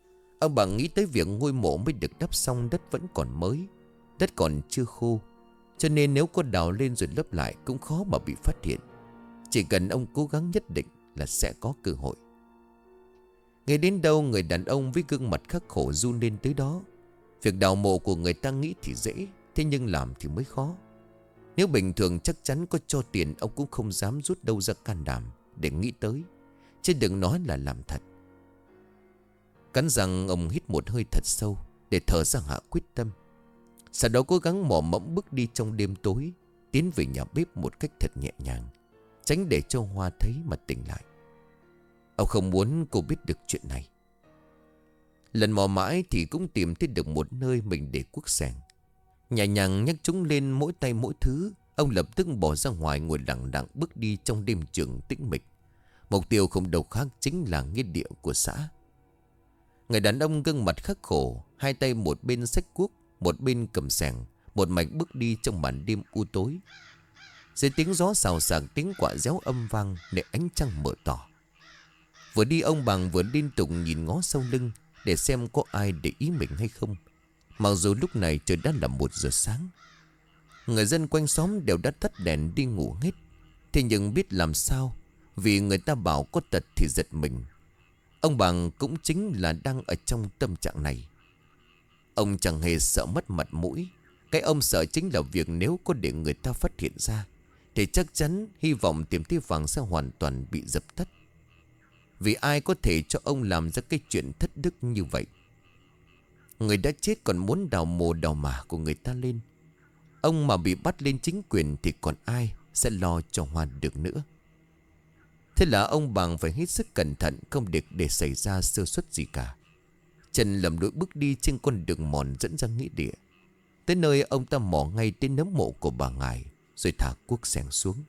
Ông nghĩ tới việc ngôi mộ mới được đắp xong, đất vẫn còn mới, đất còn chưa khô. Cho nên nếu có đào lên rồi lấp lại cũng khó mà bị phát hiện. Chỉ cần ông cố gắng nhất định là sẽ có cơ hội. Ngay đến đâu người đàn ông với gương mặt khắc khổ run lên tới đó. Việc đào mộ của người ta nghĩ thì dễ, thế nhưng làm thì mới khó. Nếu bình thường chắc chắn có cho tiền ông cũng không dám rút đâu ra can đảm để nghĩ tới, chứ đừng nói là làm thật. Cắn răng ông hít một hơi thật sâu để thở ra hạ quyết tâm. Sau đó cố gắng mò mẫm bước đi trong đêm tối, tiến về nhà bếp một cách thật nhẹ nhàng, tránh để cho Hoa thấy mà tỉnh lại. Ông không muốn cô biết được chuyện này. Lần mò mãi thì cũng tìm thấy được một nơi mình để cuốc sẻng. Nhẹ nhàng nhấc chúng lên mỗi tay mỗi thứ, ông lập tức bỏ ra ngoài ngồi lặng lặng bước đi trong đêm trường tĩnh mịch. Mục tiêu không đâu khác chính là nghĩa địa của xã. Người đàn ông gương mặt khắc khổ, hai tay một bên xách cuốc, một bên cầm sẻng, một mạch bước đi trong màn đêm u tối. Dưới tiếng gió xào xạc, tiếng quạ réo âm vang để ánh trăng mở tỏ. Vừa đi ông Bằng vừa liên tục nhìn ngó sau lưng để xem có ai để ý mình hay không. Mặc dù lúc này trời đã là 1 giờ sáng. Người dân quanh xóm đều đã tắt đèn đi ngủ hết. Thế nhưng biết làm sao, vì người ta bảo có tật thì giật mình. Ông Bằng cũng chính là đang ở trong tâm trạng này. Ông chẳng hề sợ mất mặt mũi. Cái ông sợ chính là việc nếu có để người ta phát hiện ra thì chắc chắn hy vọng tìm thấy vàng sẽ hoàn toàn bị dập tắt. Vì ai có thể cho ông làm ra cái chuyện thất đức như vậy. Người đã chết còn muốn đào mồ đào mả của người ta lên. Ông mà bị bắt lên chính quyền thì còn ai sẽ lo cho Hoa được nữa. Thế là ông Bằng phải hết sức cẩn thận, không để xảy ra sơ suất gì cả. Chân lầm lũi bước đi trên con đường mòn dẫn ra nghĩa địa. Tới nơi ông ta mò ngay đến nấm mộ của bà Ngải, rồi thả cuốc sẻng xuống.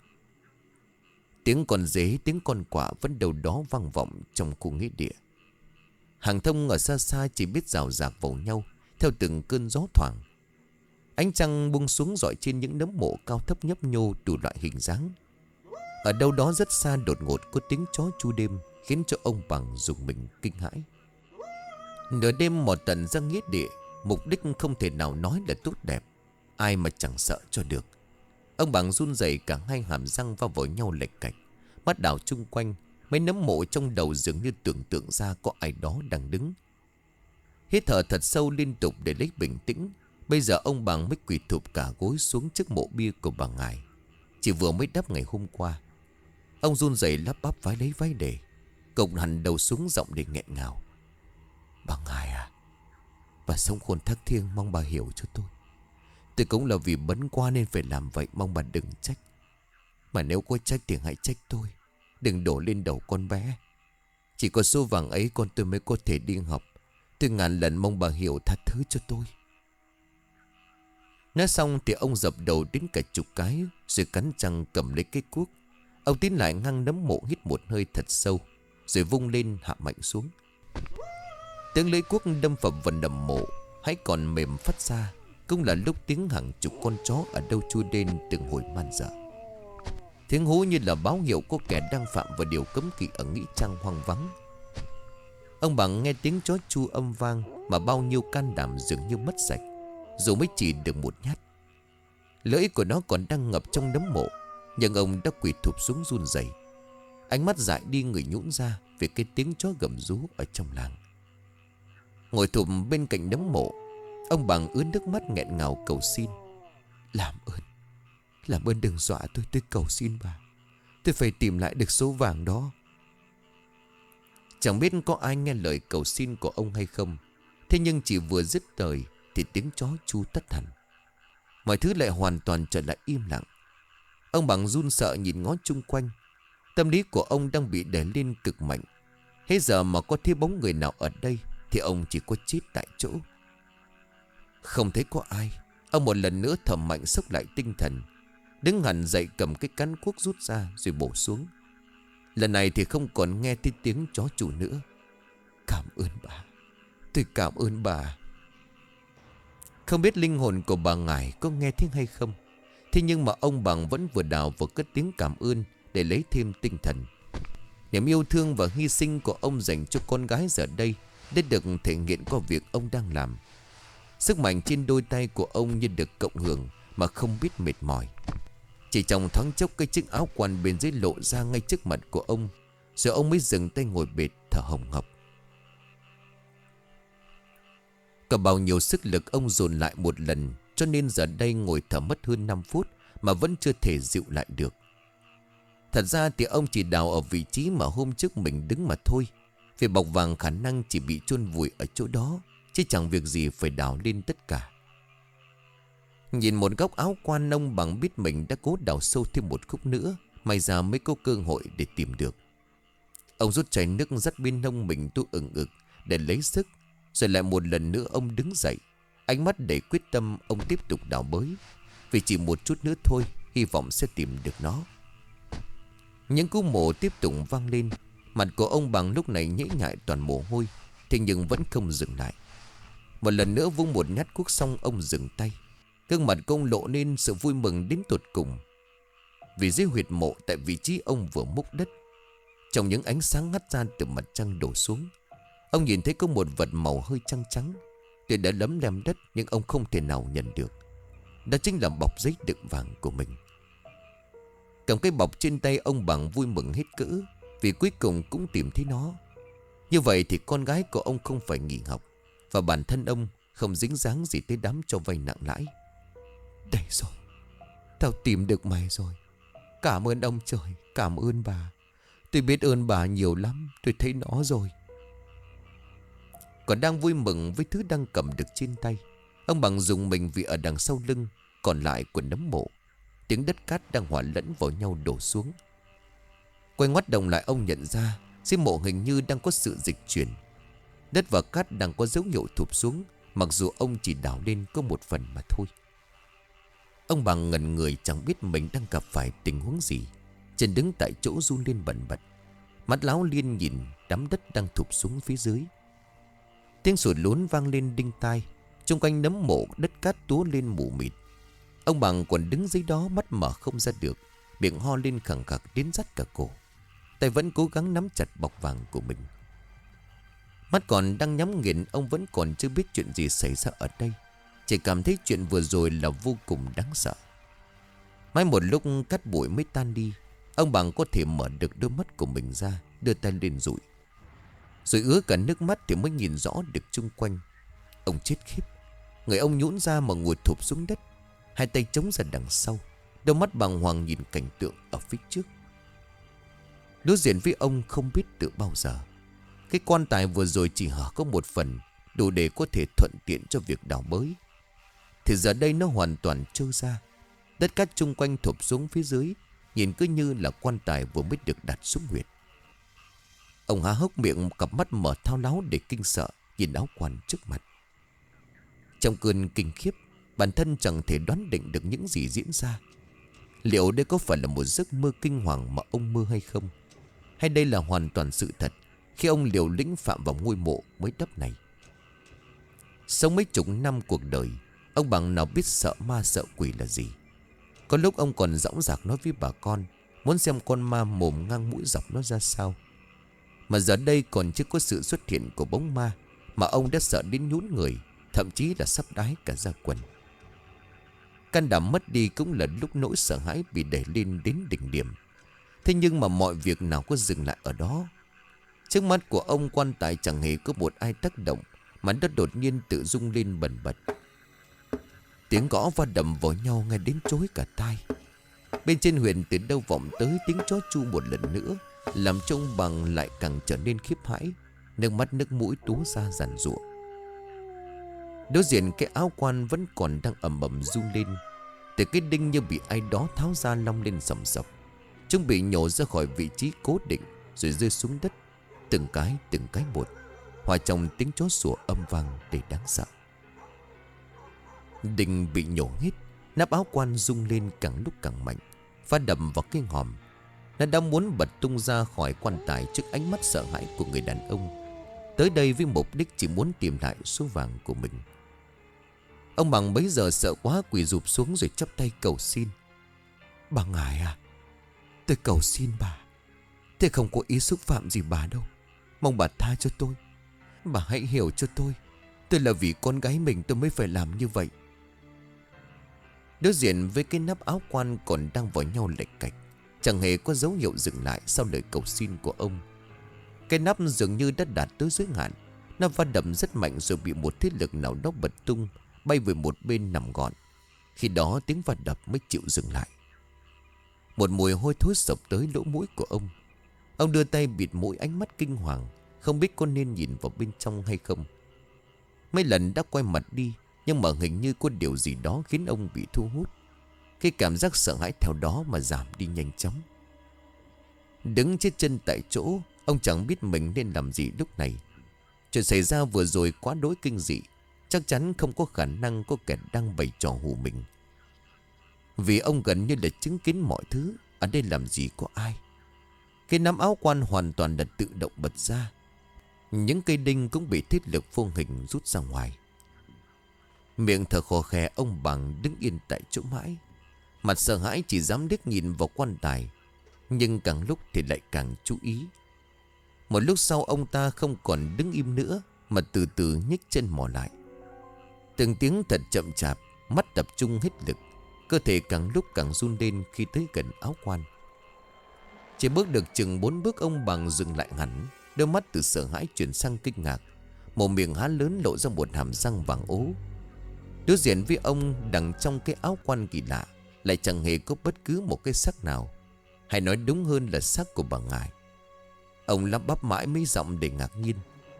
Tiếng con dế, tiếng con quạ vẫn đâu đó vang vọng trong khu nghĩa địa. Hàng thông ở xa xa chỉ biết rào rạc vào nhau theo từng cơn gió thoảng. Ánh trăng buông xuống rọi trên những nấm mộ cao thấp nhấp nhô đủ loại hình dáng. Ở đâu đó rất xa đột ngột có tiếng chó chu đêm, khiến cho ông Bằng rùng mình kinh hãi. Nửa đêm mò tận ra nghĩa địa, mục đích không thể nào nói là tốt đẹp. Ai mà chẳng sợ cho được. Ông Bằng run rẩy, cả hai hàm răng va vào nhau lệch cạch, mắt đảo chung quanh. Mấy nấm mộ trong đầu dường như tưởng tượng ra có ai đó đang đứng. Hít thở thật sâu liên tục để lấy bình tĩnh. Bây giờ ông Bằng mới quỳ thụp cả gối xuống trước mộ bia của bà Ngải. Chỉ vừa mới đắp ngày hôm qua. Ông run rẩy lắp bắp vái lấy vái để, cộc hẳn đầu xuống giọng để nghẹn ngào. Bà Ngải à, bà sống khôn thác thiêng, mong bà hiểu cho tôi. Tôi cũng là vì bấn qua nên phải làm vậy, mong bà đừng trách. Mà nếu có trách thì hãy trách tôi, đừng đổ lên đầu con bé. Chỉ có số vàng ấy con tôi mới có thể đi học. Tôi ngàn lần mong bà hiểu tha thứ cho tôi. Nói xong thì ông dập đầu đến cả chục cái, rồi cắn răng cầm lấy cái cuốc. Ông tiến lại ngang nấm mộ, hít một hơi thật sâu, rồi vung lên hạ mạnh xuống. Tiếng lưỡi cuốc đâm vào phần đầm mộ hãy còn mềm phát ra, cũng là lúc tiếng hàng chục con chó ở đâu chui lên từng hồi man dợ. Tiếng hú như là báo hiệu có kẻ đang phạm vào điều cấm kỵ ở nghĩa trang hoang vắng. Ông Bằng nghe tiếng chó chu âm vang mà bao nhiêu can đảm dường như mất sạch, dù mới chỉ được một nhát. Lưỡi của nó còn đang ngập trong nấm mộ, nhưng ông đã quỳ thụp xuống run rẩy. Ánh mắt dại đi người nhũn ra vì cái tiếng chó gầm rú ở trong làng. Ngồi thụp bên cạnh nấm mộ, ông Bằng ướt nước mắt nghẹn ngào cầu xin. Làm ơn đừng dọa tôi cầu xin bà. Tôi phải tìm lại được số vàng đó. Chẳng biết có ai nghe lời cầu xin của ông hay không. Thế nhưng chỉ vừa dứt lời thì tiếng chó chu tắt hẳn. Mọi thứ lại hoàn toàn trở lại im lặng. Ông Bằng run sợ nhìn ngó chung quanh. Tâm lý của ông đang bị đẩy lên cực mạnh. Hết giờ mà có thấy bóng người nào ở đây thì ông chỉ có chết tại chỗ. Không thấy có ai, ông một lần nữa thầm mạnh xốc lại tinh thần, đứng hẳn dậy cầm cái cán cuốc rút ra rồi bổ xuống. Lần này thì không còn nghe thấy tiếng chó chủ nữa. Cảm ơn bà, tôi cảm ơn bà. Không biết linh hồn của bà Ngải có nghe tiếng hay không. Thế nhưng mà ông Bằng vẫn vừa đào vừa cất tiếng cảm ơn để lấy thêm tinh thần. Niềm yêu thương và hy sinh của ông dành cho con gái giờ đây đã được thể hiện qua việc ông đang làm. Sức mạnh trên đôi tay của ông như được cộng hưởng mà không biết mệt mỏi. Chỉ trong thoáng chốc cái chiếc áo quan bên dưới lộ ra ngay trước mặt của ông. Rồi ông mới dừng tay ngồi bệt thở hồng hộc. Cả bao nhiêu sức lực ông dồn lại một lần, cho nên giờ đây ngồi thở mất hơn 5 phút mà vẫn chưa thể dịu lại được. Thật ra thì ông chỉ đào ở vị trí mà hôm trước mình đứng mà thôi. Vì bọc vàng khả năng chỉ bị chôn vùi ở chỗ đó, chứ chẳng việc gì phải đào lên tất cả. Nhìn một góc áo quan, ông Bằng biết mình đã cố đào sâu thêm một khúc nữa, may ra mới có cơ hội để tìm được. Ông rút chai nước dắt bên hông mình tu ửng ực để lấy sức. Rồi lại một lần nữa ông đứng dậy, ánh mắt đầy quyết tâm. Ông tiếp tục đào bới, vì chỉ một chút nữa thôi, hy vọng sẽ tìm được nó. Những cú mổ tiếp tục vang lên. Mặt của ông Bằng lúc này nhễ nhại toàn mồ hôi, thế nhưng vẫn không dừng lại. Một lần nữa vung một nhát cuốc xong, ông dừng tay. Gương mặt ông lộ lên sự vui mừng đến tột cùng. Vì dưới huyệt mộ tại vị trí ông vừa múc đất, trong những ánh sáng ngắt ra từ mặt trăng đổ xuống, ông nhìn thấy có một vật màu hơi trắng trắng. Tuy đã lấm lem đất nhưng ông không thể nào nhận được. Đó chính là bọc giấy đựng vàng của mình. Cầm cái bọc trên tay, ông Bằng vui mừng hết cỡ, vì cuối cùng cũng tìm thấy nó. Như vậy thì con gái của ông không phải nghỉ học, và bản thân ông không dính dáng gì tới đám cho vay nặng lãi. Đây rồi, tao tìm được mày rồi. Cảm ơn ông trời, cảm ơn bà. Tôi biết ơn bà nhiều lắm, tôi thấy nó rồi. Còn đang vui mừng với thứ đang cầm được trên tay, ông Bằng dùng mình vì ở đằng sau lưng còn lại của nấm mộ, tiếng đất cát đang hòa lẫn vào nhau đổ xuống. Quay ngoắt đầu lại, ông nhận ra dưới mộ hình như đang có sự dịch chuyển. Đất và cát đang có dấu hiệu thụp xuống, mặc dù ông chỉ đào lên có một phần mà thôi. Ông Bằng ngẩn người, chẳng biết mình đang gặp phải tình huống gì. Chân đứng tại chỗ run lên bần bật, mắt láo liên nhìn đám đất đang thụp xuống phía dưới. Tiếng sủi lún vang lên đinh tai. Xung quanh nấm mộ đất cát túa lên mù mịt. Ông Bằng còn đứng dưới đó, mắt mở không ra được, miệng ho lên khẳng khặc đến rát cả cổ. Tay vẫn cố gắng nắm chặt bọc vàng của mình. Mắt còn đang nhắm nghiền, ông vẫn còn chưa biết chuyện gì xảy ra ở đây, chỉ cảm thấy chuyện vừa rồi là vô cùng đáng sợ. Mãi một lúc cát bụi mới tan đi, ông Bằng có thể mở được đôi mắt của mình ra, đưa tay lên dụi. Rồi ứa cả nước mắt thì mới nhìn rõ được chung quanh. Ông chết khiếp. Người ông nhũn ra mà ngồi thụp xuống đất, hai tay chống ra đằng sau, đôi mắt bàng hoàng nhìn cảnh tượng ở phía trước. Đối diện với ông không biết từ bao giờ, cái quan tài vừa rồi chỉ hở có một phần, đủ để có thể thuận tiện cho việc đào bới, thì giờ đây nó hoàn toàn trơ ra. Đất cát chung quanh thụp xuống phía dưới, nhìn cứ như là quan tài vừa mới được đặt xuống huyệt. Ông há hốc miệng, cặp mắt mở thao láo để kinh sợ nhìn áo quan trước mặt. Trong cơn kinh khiếp, bản thân chẳng thể đoán định được những gì diễn ra. Liệu đây có phải là một giấc mơ kinh hoàng mà ông mơ hay không? Hay đây là hoàn toàn sự thật khi ông liều lĩnh phạm vào ngôi mộ mới đắp này? Sống mấy chục năm cuộc đời, ông Bằng nào biết sợ ma sợ quỷ là gì. Có lúc ông còn dõng dạc nói với bà con, muốn xem con ma mồm ngang mũi dọc nó ra sao. Mà giờ đây còn chưa có sự xuất hiện của bóng ma mà ông đã sợ đến nhún người, thậm chí là sắp đái cả da quần. Can đảm mất đi cũng là lúc nỗi sợ hãi bị đẩy lên đến đỉnh điểm. Thế nhưng mà mọi việc nào có dừng lại ở đó. Trước mắt của ông, quan tài chẳng hề có một ai tác động, mà nó đột nhiên tự rung lên bần bật. Tiếng gõ va đập vào nhau nghe đến chối cả tai. Bên trên huyệt từ đâu vọng tới tiếng chó chu một lần nữa, làm cho ông Bằng lại càng trở nên khiếp hãi, nước mắt nước mũi túa ra giàn giụa. Đối diện cái áo quan vẫn còn đang ầm ầm rung lên. Từ cái đinh như bị ai đó tháo ra long lên sầm sập. Chúng bị nhổ ra khỏi vị trí cố định rồi rơi xuống đất, từng cái một, hòa trong tiếng chó sủa âm vang đầy đáng sợ. Đinh bị nhổ hết, nắp áo quan rung lên càng lúc càng mạnh, phá đập vào cái hòm. Nó đang muốn bật tung ra khỏi quan tài trước ánh mắt sợ hãi của người đàn ông tới đây với mục đích chỉ muốn tìm lại số vàng của mình. Ông Bằng bấy giờ sợ quá, quỳ rụp xuống rồi chắp tay cầu xin. Bà ngài à, tôi cầu xin bà, tôi không có ý xúc phạm gì bà đâu, mong bà tha cho tôi. Bà hãy hiểu cho tôi là vì con gái mình tôi mới phải làm như vậy. Đối diện với cái nắp áo quan còn đang vào nhau lệch cạch, chẳng hề có dấu hiệu dừng lại sau lời cầu xin của ông. Cái nắp dường như đã đạt tới giới hạn. Nó va đập rất mạnh rồi bị một thế lực nào đó bật tung, bay về một bên nằm gọn. Khi đó tiếng va đập mới chịu dừng lại. Một mùi hôi thối sộc tới lỗ mũi của ông. Ông đưa tay bịt mũi, ánh mắt kinh hoàng, không biết có nên nhìn vào bên trong hay không. Mấy lần đã quay mặt đi, nhưng mà hình như có điều gì đó khiến ông bị thu hút. Cái cảm giác sợ hãi theo đó mà giảm đi nhanh chóng. Đứng chết chân tại chỗ, ông chẳng biết mình nên làm gì lúc này. Chuyện xảy ra vừa rồi quá đỗi kinh dị, chắc chắn không có khả năng có kẻ đang bày trò hù mình. Vì ông gần như là chứng kiến mọi thứ. Ở đây làm gì có ai. Cái nắm áo quan hoàn toàn là tự động bật ra. Những cây đinh cũng bị thiết lực vô hình rút ra ngoài. Miệng thở khò khè, ông Bằng đứng yên tại chỗ mãi. Mặt sợ hãi chỉ dám liếc nhìn vào quan tài, nhưng càng lúc thì lại càng chú ý. Một lúc sau ông ta không còn đứng im nữa, mà từ từ nhích chân mò lại. Từng tiếng thật chậm chạp, mắt tập trung hết lực. Cơ thể càng lúc càng run lên khi tới gần áo quan. Chỉ bước được chừng 4 bước, ông Bằng dừng lại hẳn. Đôi mắt từ sợ hãi chuyển sang kinh ngạc. Một miệng há lớn lộ ra một hàm răng vàng ố. Đối diện với ông, đằng trong cái áo quan kỳ lạ, lại chẳng hề có bất cứ một cái xác nào. Hay nói đúng hơn là xác của bà Ngải. Ông lắp bắp mãi mấy giọng để ngạc nhiên.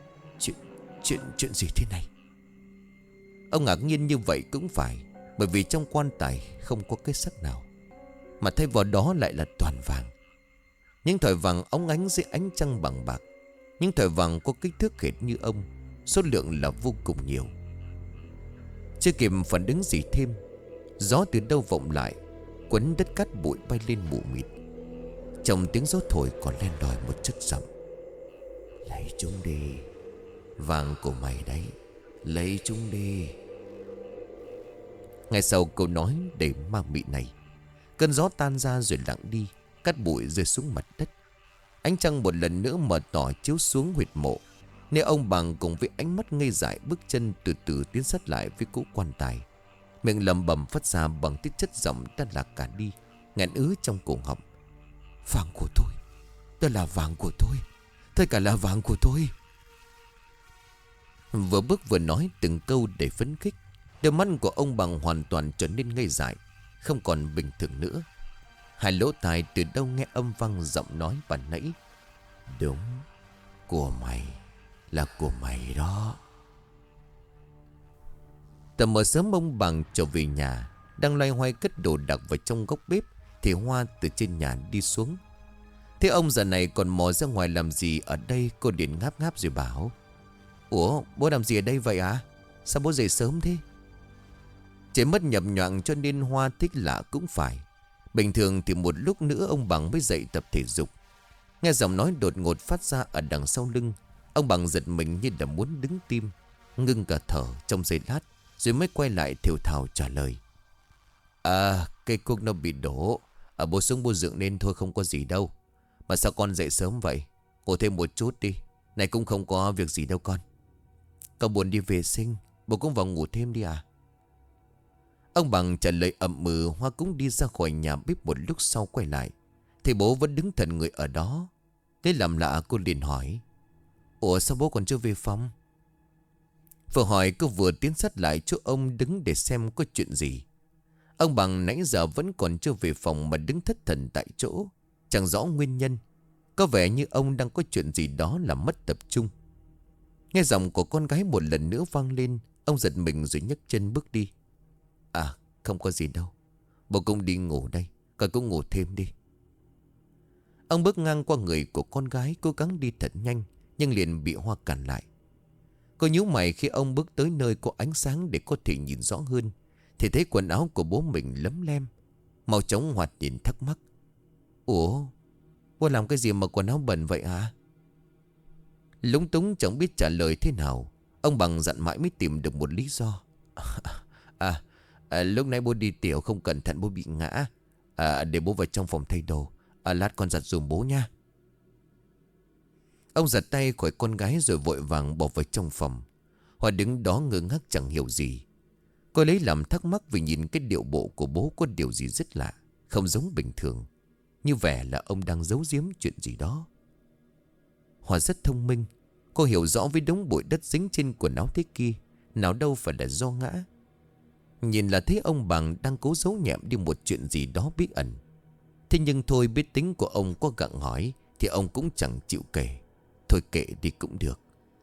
Chuyện gì thế này? Ông ngạc nhiên như vậy cũng phải, bởi vì trong quan tài không có cái xác nào, mà thay vào đó lại là toàn vàng. Những thỏi vàng óng ánh dưới ánh trăng bằng bạc. Những thỏi vàng có kích thước hệt như ông, số lượng là vô cùng nhiều. Chưa kịp phản ứng gì thêm, gió từ đâu vọng lại, quấn đất cát bụi bay lên mù mịt. Trong tiếng gió thổi còn len lỏi một chất giọng: lấy chúng đi, vàng của mày đấy, lấy chúng đi. Ngay sau câu nói đầy ma mị này, cơn gió tan ra rồi lặng đi. Cát bụi rơi xuống mặt đất. Ánh trăng một lần nữa mờ tỏ chiếu xuống huyệt mộ, nơi ông Bằng cùng với ánh mắt ngây dại bước chân từ từ tiến sát lại với cỗ quan tài. Miệng lầm bầm phát ra bằng tiết chất giọng đã lạc cả đi, nghẹn ứ trong cổ họng: vàng của tôi, đó là vàng của tôi, tất cả là vàng của tôi. Vừa bước vừa nói từng câu đầy phấn khích. Đôi mắt của ông Bằng hoàn toàn trở nên ngây dại, không còn bình thường nữa. Hai lỗ tai từ đâu nghe âm vang giọng nói ban nãy: đúng, của mày, là của mày đó. Tầm mờ sớm, ông Bằng trở về nhà, đang loay hoay cất đồ đạc vào trong góc bếp, thì Hoa từ trên nhà đi xuống. Thế ông giờ này còn mò ra ngoài làm gì ở đây? Cô Điền ngáp ngáp rồi bảo: ủa, bố làm gì ở đây vậy à? Sao bố dậy sớm thế? Chỉ mất nhập nhoạng cho nên Hoa thích lạ cũng phải. Bình thường thì một lúc nữa ông Bằng mới dậy tập thể dục. Nghe giọng nói đột ngột phát ra ở đằng sau lưng, ông Bằng giật mình như là muốn đứng tim, ngưng cả thở trong giây lát, rồi mới quay lại thều thào trả lời: cây cuốc nó bị đổ, bố xuống bố dựng nên thôi, không có gì đâu. Mà sao con dậy sớm vậy? Ngủ thêm một chút đi, này cũng không có việc gì đâu con. Con buồn đi vệ sinh, bố cũng vào ngủ thêm đi à? Ông Bằng trả lời ậm ừ. Hoa cũng đi ra khỏi nhà bếp một lúc sau quay lại, thì bố vẫn đứng thần người ở đó. Thế làm lạ, cô liền hỏi: ủa, sao bố còn chưa về phòng? Vừa hỏi cô vừa tiến sát lại chỗ ông đứng để xem có chuyện gì. Ông Bằng nãy giờ vẫn còn chưa về phòng mà đứng thất thần tại chỗ, chẳng rõ nguyên nhân. Có vẻ như ông đang có chuyện gì đó làm mất tập trung. Nghe giọng của con gái một lần nữa vang lên, ông giật mình rồi nhấc chân bước đi. Không có gì đâu, bố cũng đi ngủ đây, con cũng ngủ thêm đi. Ông bước ngang qua người của con gái, cố gắng đi thật nhanh, nhưng liền bị Hoa cản lại. Cô nhíu mày khi ông bước tới nơi có ánh sáng để có thể nhìn rõ hơn, thì thấy quần áo của bố mình lấm lem. Mau chóng Hoạt nhìn thắc mắc: ủa, bố làm cái gì mà quần áo bẩn vậy hả? Lúng túng chẳng biết trả lời thế nào, ông Bằng dặn mãi mới tìm được một lý do. Lúc nãy bố đi tiểu không cẩn thận, bố bị ngã. Để bố vào trong phòng thay đồ. Lát con giặt giùm bố nha. Ông giật tay khỏi con gái rồi vội vàng bỏ vào trong phòng. Hoa đứng đó ngơ ngác chẳng hiểu gì. Cô lấy làm thắc mắc vì nhìn cái điệu bộ của bố có điều gì rất lạ, không giống bình thường, như vẻ là ông đang giấu giếm chuyện gì đó. Hòa rất thông minh. Cô hiểu rõ với đống bụi đất dính trên quần áo thế kia, nào đâu phải là do ngã. Nhìn là thấy ông Bằng đang cố giấu nhẹm đi một chuyện gì đó bí ẩn. Thế nhưng thôi, biết tính của ông có gặng hỏi thì ông cũng chẳng chịu kể. Thôi kệ đi cũng được.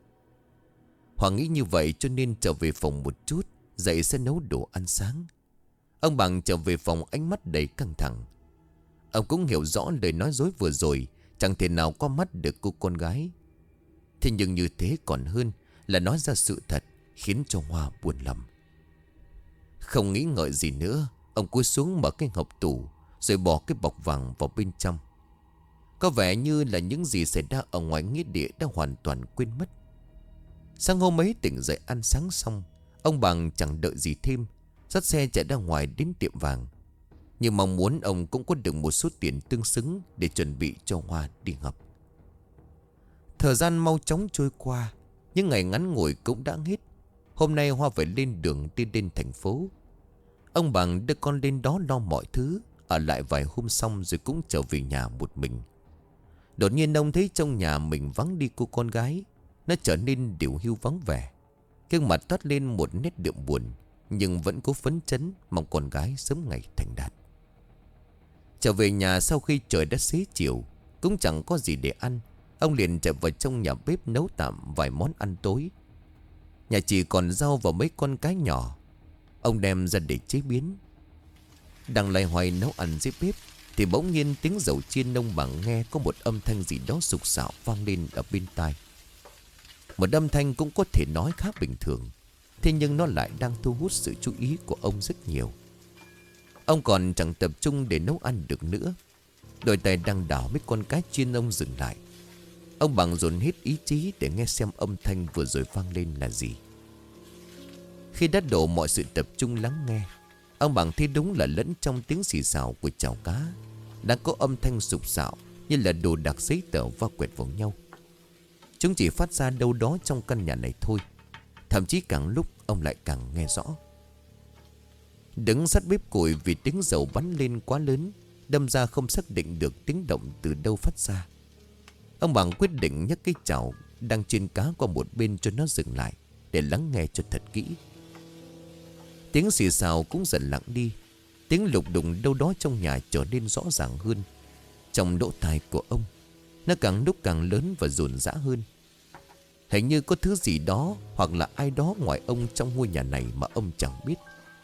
Hoàng nghĩ như vậy cho nên trở về phòng một chút, dậy sẽ nấu đồ ăn sáng. Ông Bằng trở về phòng ánh mắt đầy căng thẳng. Ông cũng hiểu rõ lời nói dối vừa rồi chẳng thể nào qua mắt được cô con gái. Thế nhưng như thế còn hơn là nói ra sự thật, khiến cho Hoa buồn lắm. Không nghĩ ngợi gì nữa, ông cúi xuống mở cái hộp tủ, rồi bỏ cái bọc vàng vào bên trong. Có vẻ như là những gì xảy ra ở ngoài nghĩa địa đã hoàn toàn quên mất. Sáng hôm ấy tỉnh dậy ăn sáng xong, ông Bằng chẳng đợi gì thêm, dắt xe chạy ra ngoài đến tiệm vàng. Nhưng mong muốn ông cũng có được một số tiền tương xứng để chuẩn bị cho Hoa đi học. Thời gian mau chóng trôi qua, những ngày ngắn ngủi cũng đã hết. Hôm nay Hoa phải lên đường đi đến thành phố. Ông Bằng đưa con lên đó lo mọi thứ, ở lại vài hôm xong rồi cũng trở về nhà một mình. Đột nhiên ông thấy trong nhà mình vắng đi cô con gái. Nó trở nên điều hưu vắng vẻ. Gương mặt toát lên một nét đượm buồn, nhưng vẫn cố phấn chấn mong con gái sớm ngày thành đạt. Trở về nhà sau khi trời đã xế chiều, cũng chẳng có gì để ăn. Ông liền chạy vào trong nhà bếp nấu tạm vài món ăn tối. Nhà chỉ còn rau và mấy con cá nhỏ, ông đem ra để chế biến. Đang loay hoay nấu ăn dưới bếp thì bỗng nhiên tiếng dầu chiên ông Bằng nghe có một âm thanh gì đó sục sạo vang lên ở bên tai. Một âm thanh cũng có thể nói khá bình thường, thế nhưng nó lại đang thu hút sự chú ý của ông rất nhiều. Ông còn chẳng tập trung để nấu ăn được nữa. Đôi tay đang đảo mấy con cá chiên ông dừng lại. Ông Bằng dồn hết ý chí để nghe xem âm thanh vừa rồi vang lên là gì. Khi đã đổ mọi sự tập trung lắng nghe, ông Bằng thấy đúng là lẫn trong tiếng xì xào của chảo cá đang có âm thanh sục sạo như là đồ đạc giấy tờ va quẹt vào nhau. Chúng chỉ phát ra đâu đó trong căn nhà này thôi. Thậm chí càng lúc ông lại càng nghe rõ. Đứng sát bếp củi vì tiếng dầu bắn lên quá lớn, đâm ra không xác định được tiếng động từ đâu phát ra. Ông Bằng quyết định nhấc cái chảo đang chiên cá qua một bên cho nó dừng lại, để lắng nghe cho thật kỹ. Tiếng xì xào cũng dần lặng đi. Tiếng lục đùng đâu đó trong nhà trở nên rõ ràng hơn. Trong lỗ tai của ông, nó càng lúc càng lớn và dồn dã hơn. Hình như có thứ gì đó hoặc là ai đó ngoài ông trong ngôi nhà này mà ông chẳng biết.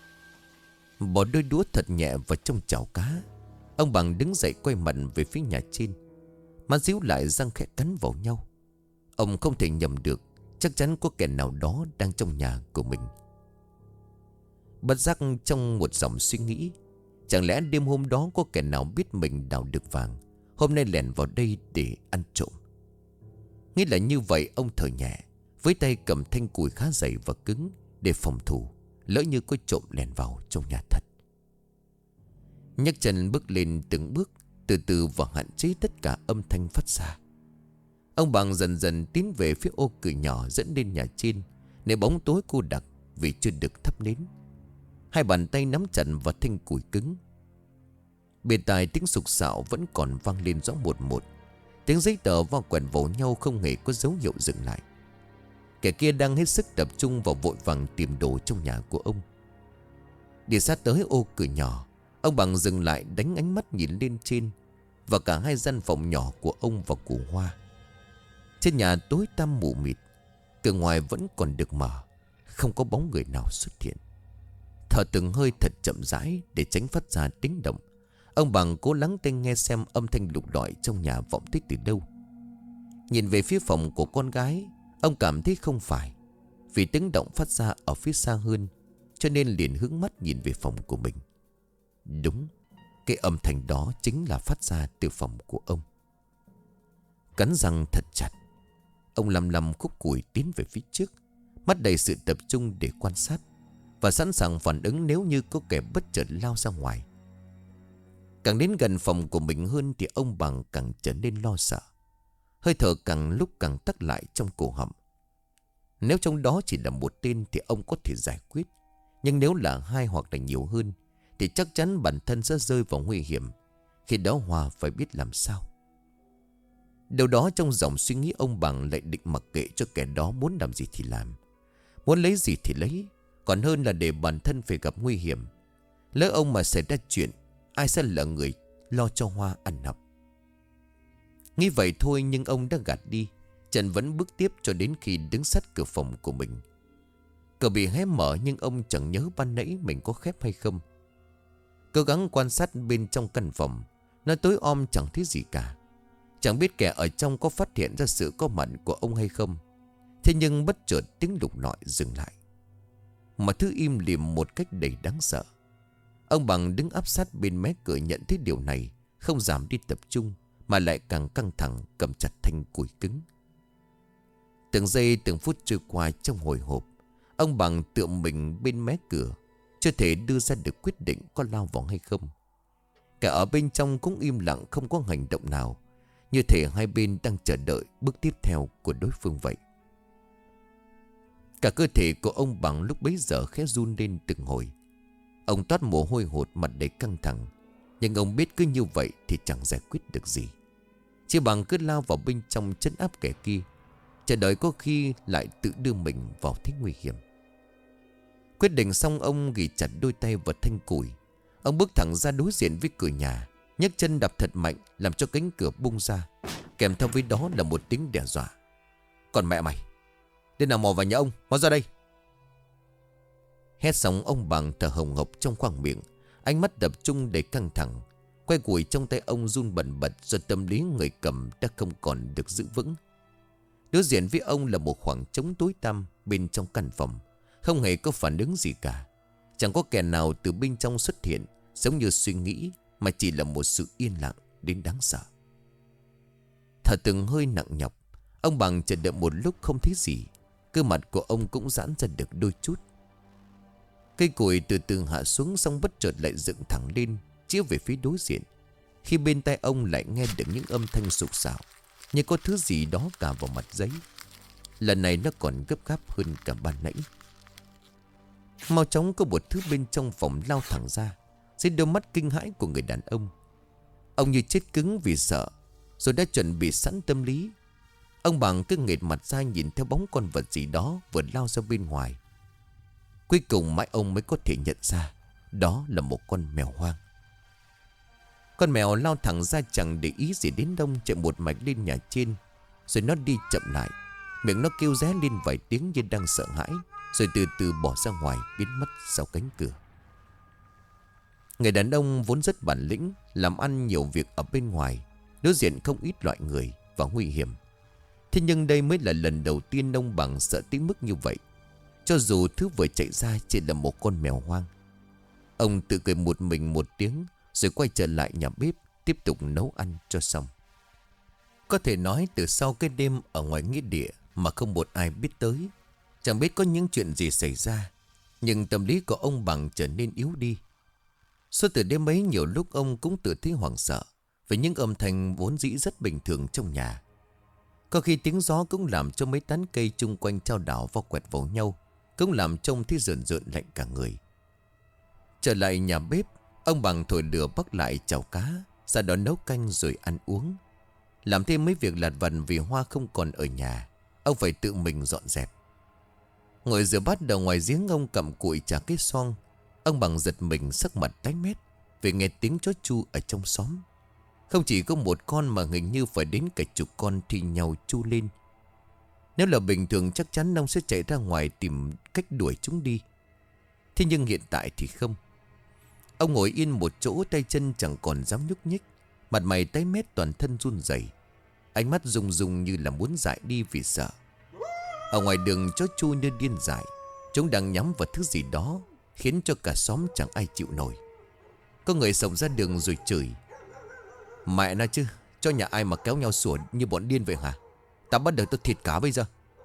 Bỏ đôi đũa thật nhẹ vào trong chảo cá, ông Bằng đứng dậy quay mặt về phía nhà trên. Má díu lại răng khẽ cắn vào nhau. Ông không thể nhầm được, chắc chắn có kẻ nào đó đang trong nhà của mình. Bất giác trong một dòng suy nghĩ, chẳng lẽ đêm hôm đó có kẻ nào biết mình đào được vàng, hôm nay lẻn vào đây để ăn trộm. Nghĩ là như vậy, ông thở nhẹ, với tay cầm thanh củi khá dày và cứng để phòng thủ, lỡ như có trộm lẻn vào trong nhà thật. Nhấc chân bước lên từng bước, từ từ và hạn chế tất cả âm thanh phát ra. Ông Bằng dần dần tiến về phía ô cửa nhỏ dẫn lên nhà trên, nơi bóng tối cô đặc vì chưa được thắp nến. Hai bàn tay nắm chặt vào thanh củi cứng. Bên tai tiếng sục sạo vẫn còn vang lên rõ một một. Tiếng giấy tờ va quẹt vào nhau không hề có dấu hiệu dừng lại. Kẻ kia đang hết sức tập trung vào vội vàng tìm đồ trong nhà của ông. Đi sát tới ô cửa nhỏ, ông Bằng dừng lại đánh ánh mắt nhìn lên trên và cả hai gian phòng nhỏ của ông và của Hoa. Trên nhà tối tăm mù mịt, cửa ngoài vẫn còn được mở, không có bóng người nào xuất hiện. Thở từng hơi thật chậm rãi để tránh phát ra tiếng động, ông Bằng cố lắng tai nghe xem âm thanh lục lọi trong nhà vọng tới từ đâu. Nhìn về phía phòng của con gái, ông cảm thấy không phải, vì tiếng động phát ra ở phía xa hơn, cho nên liền hướng mắt nhìn về phòng của mình. Đúng, cái âm thanh đó chính là phát ra từ phòng của ông. Cắn răng thật chặt, ông lầm lầm khúc củi tiến về phía trước, mắt đầy sự tập trung để quan sát và sẵn sàng phản ứng nếu như có kẻ bất chợt lao ra ngoài. Càng đến gần phòng của mình hơn thì ông Bằng càng trở nên lo sợ. Hơi thở càng lúc càng tắc lại trong cổ họng. Nếu trong đó chỉ là một tên thì ông có thể giải quyết, Nhưng nếu là hai hoặc là nhiều hơn thì chắc chắn bản thân sẽ rơi vào nguy hiểm. Khi đó Hoa phải biết làm sao. Điều đó trong dòng suy nghĩ ông Bằng lại định mặc kệ cho kẻ đó muốn làm gì thì làm, muốn lấy gì thì lấy, còn hơn là để bản thân phải gặp nguy hiểm. Lỡ ông mà xảy ra chuyện, ai sẽ là người lo cho Hoa ăn học? Nghĩ vậy thôi nhưng ông đã gạt đi. Trần vẫn bước tiếp cho đến khi đứng sát cửa phòng của mình. Cửa bị hé mở nhưng ông chẳng nhớ ban nãy mình có khép hay không. Cố gắng quan sát bên trong căn phòng. Nó tối om chẳng thấy gì cả. Chẳng biết kẻ ở trong có phát hiện ra sự có mặt của ông hay không. Thế nhưng bất chợt tiếng lục lọi dừng lại. Mọi thứ im lìm một cách đầy đáng sợ. Ông Bằng đứng áp sát bên mé cửa nhận thấy điều này, không dám đi tập trung mà lại càng căng thẳng cầm chặt thanh củi cứng. Từng giây từng phút trôi qua trong hồi hộp. Ông Bằng tựa mình bên mé cửa, chưa thể đưa ra được quyết định có lao vào hay không. Cả ở bên trong cũng im lặng không có hành động nào, như thể hai bên đang chờ đợi bước tiếp theo của đối phương vậy. Cả cơ thể của ông Bằng lúc bấy giờ khẽ run lên từng hồi. Ông toát mồ hôi hột, mặt đầy căng thẳng. Nhưng ông biết cứ như vậy thì chẳng giải quyết được gì. Chỉ bằng cứ lao vào bên trong trấn áp kẻ kia, chờ đợi có khi lại tự đưa mình vào thế nguy hiểm. Quyết định xong ông ghi chặt đôi tay vào thanh củi. Ông bước thẳng ra đối diện với cửa nhà, nhấc chân đạp thật mạnh làm cho cánh cửa bung ra. Kèm theo với đó là một tiếng đe dọa. Còn mẹ mày, đến nào mò vào nhà ông, mau ra đây. Hét xong ông Bằng thở hồng hộc trong khoang miệng, ánh mắt tập trung để căng thẳng. Quay củi trong tay ông run bần bật do tâm lý người cầm đã không còn được giữ vững. Đối diện với ông là một khoảng trống tối tăm bên trong căn phòng, không hề có phản ứng gì cả. Chẳng có kẻ nào từ bên trong xuất hiện giống như suy nghĩ, mà chỉ là một sự yên lặng đến đáng sợ. Thở từng hơi nặng nhọc, ông Bằng chờ đợi một lúc không thấy gì. Cơ mặt của ông cũng giãn ra được đôi chút. Cây củi từ từ hạ xuống, xong bất chợt lại dựng thẳng lên, chiếu về phía đối diện. Khi bên tai ông lại nghe được những âm thanh sục sạo, như có thứ gì đó cà vào mặt giấy. Lần này nó còn gấp gáp hơn cả ban nãy. Mau chóng có một thứ bên trong phòng lao thẳng ra, dưới đôi mắt kinh hãi của người đàn ông. Ông như chết cứng vì sợ, rồi đã chuẩn bị sẵn tâm lý. Ông Bằng cứ nghệt mặt ra nhìn theo bóng con vật gì đó vừa lao ra bên ngoài. Cuối cùng mãi ông mới có thể nhận ra đó là một con mèo hoang. Con mèo lao thẳng ra chẳng để ý gì đến đông, chạy một mạch lên nhà trên. Rồi nó đi chậm lại, miệng nó kêu ré lên vài tiếng như đang sợ hãi, rồi từ từ bỏ ra ngoài, biến mất sau cánh cửa. Người đàn ông vốn rất bản lĩnh, làm ăn nhiều việc ở bên ngoài, đối diện không ít loại người và nguy hiểm. Thế nhưng đây mới là lần đầu tiên ông Bằng sợ tới mức như vậy, cho dù thứ vừa chạy ra chỉ là một con mèo hoang. Ông tự cười một mình một tiếng, rồi quay trở lại nhà bếp, tiếp tục nấu ăn cho xong. Có thể nói từ sau cái đêm ở ngoài nghĩa địa mà không một ai biết tới, chẳng biết có những chuyện gì xảy ra, nhưng tâm lý của ông Bằng trở nên yếu đi. Suốt từ đêm ấy nhiều lúc ông cũng tự thấy hoảng sợ với những âm thanh vốn dĩ rất bình thường trong nhà. Có khi tiếng gió cũng làm cho mấy tán cây chung quanh chao đảo vo quẹt vào nhau, cũng làm trông thấy rợn rợn lạnh cả người. Trở lại nhà bếp, ông Bằng thổi lửa bắc lại chảo cá, ra đó nấu canh rồi ăn uống. Làm thêm mấy việc lặt vặt vì Hoa không còn ở nhà, ông phải tự mình dọn dẹp. Ngồi rửa bát đầu ngoài giếng, ông cầm cụi chả cái xoong. Ông Bằng giật mình sắc mặt tái mét vì nghe tiếng chó chu ở trong xóm. Không chỉ có một con mà hình như phải đến cả chục con thi nhau chu lên. Nếu là bình thường chắc chắn ông sẽ chạy ra ngoài tìm cách đuổi chúng đi. Thế nhưng hiện tại thì không. Ông ngồi yên một chỗ, tay chân chẳng còn dám nhúc nhích, mặt mày tái mét, toàn thân run rẩy, ánh mắt rung rung như là muốn dại đi vì sợ. Ở ngoài đường chó chu như điên dại, chúng đang nhắm vào thứ gì đó, khiến cho cả xóm chẳng ai chịu nổi. Có người xông ra đường rồi chửi: Mẹ nó chứ, cho nhà ai mà kéo nhau sủa như bọn điên vậy hả? Ta bắt được tôi thịt cá bây giờ.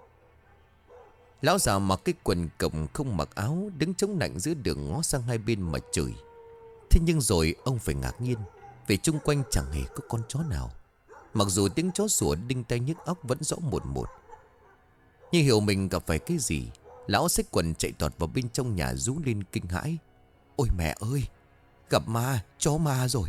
Lão già mặc cái quần cộc không mặc áo, đứng chống nạnh giữa đường ngó sang hai bên mà chửi. Thế nhưng rồi ông phải ngạc nhiên, vì chung quanh chẳng hề có con chó nào, mặc dù tiếng chó sủa đinh tai nhức óc vẫn rõ một một. Như hiểu mình gặp phải cái gì, Lão xách quần chạy tọt vào bên trong nhà rú lên kinh hãi. Ôi mẹ ơi, gặp ma, chó ma rồi.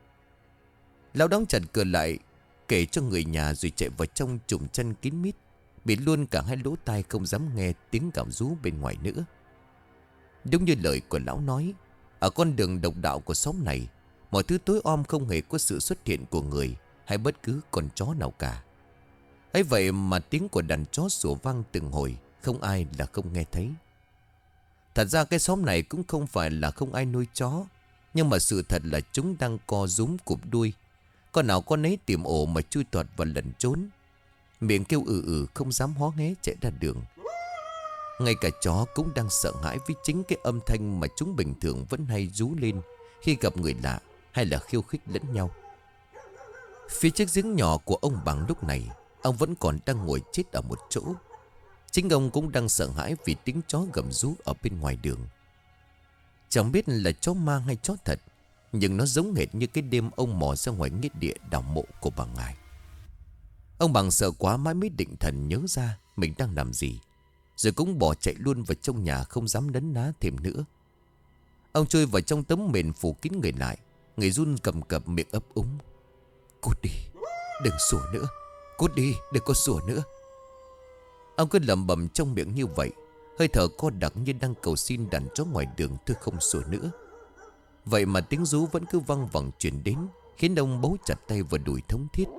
Lão đóng chặt cửa lại, kể cho người nhà rồi chạy vào trong trùm chân kín mít, bị luôn cả hai lỗ tai không dám nghe tiếng gào rú bên ngoài nữa. Đúng như lời của lão nói, ở con đường độc đạo của xóm này, mọi thứ tối om, không hề có sự xuất hiện của người hay bất cứ con chó nào cả. Ấy vậy mà tiếng của đàn chó sủa vang từng hồi, không ai là không nghe thấy. Thật ra cái xóm này cũng không phải là không ai nuôi chó, nhưng mà sự thật là chúng đang co rúm cụp đuôi, con nào con ấy tìm ổ mà chui toạt và lẩn trốn, miệng kêu không dám hó hé chạy ra đường. Ngay cả chó cũng đang sợ hãi với chính cái âm thanh mà chúng bình thường vẫn hay rú lên khi gặp người lạ hay là khiêu khích lẫn nhau. Phía trước giếng nhỏ của ông Bằng lúc này, ông vẫn còn đang ngồi chết ở một chỗ. Chính ông cũng đang sợ hãi vì tiếng chó gầm rú ở bên ngoài đường. Chẳng biết là chó ma hay chó thật, nhưng nó giống hệt như cái đêm ông mò ra ngoài nghĩa địa đào mộ của bà Ngài. Ông Bằng sợ quá mãi mới định thần nhớ ra mình đang làm gì, rồi cũng bỏ chạy luôn vào trong nhà, không dám nấn ná thêm nữa. Ông chui vào trong tấm mền phủ kín người lại, người run cầm cập, miệng ấp úng. Cút đi, đừng sủa nữa. Cút đi, đừng có sủa nữa. Ông cứ lẩm bẩm trong miệng như vậy, hơi thở co đặc như đang cầu xin đàn chó ngoài đường thôi không sủa nữa. Vậy mà tiếng rú vẫn cứ văng vẳng truyền đến, khiến ông bấu chặt tay vào đùi thống thiết.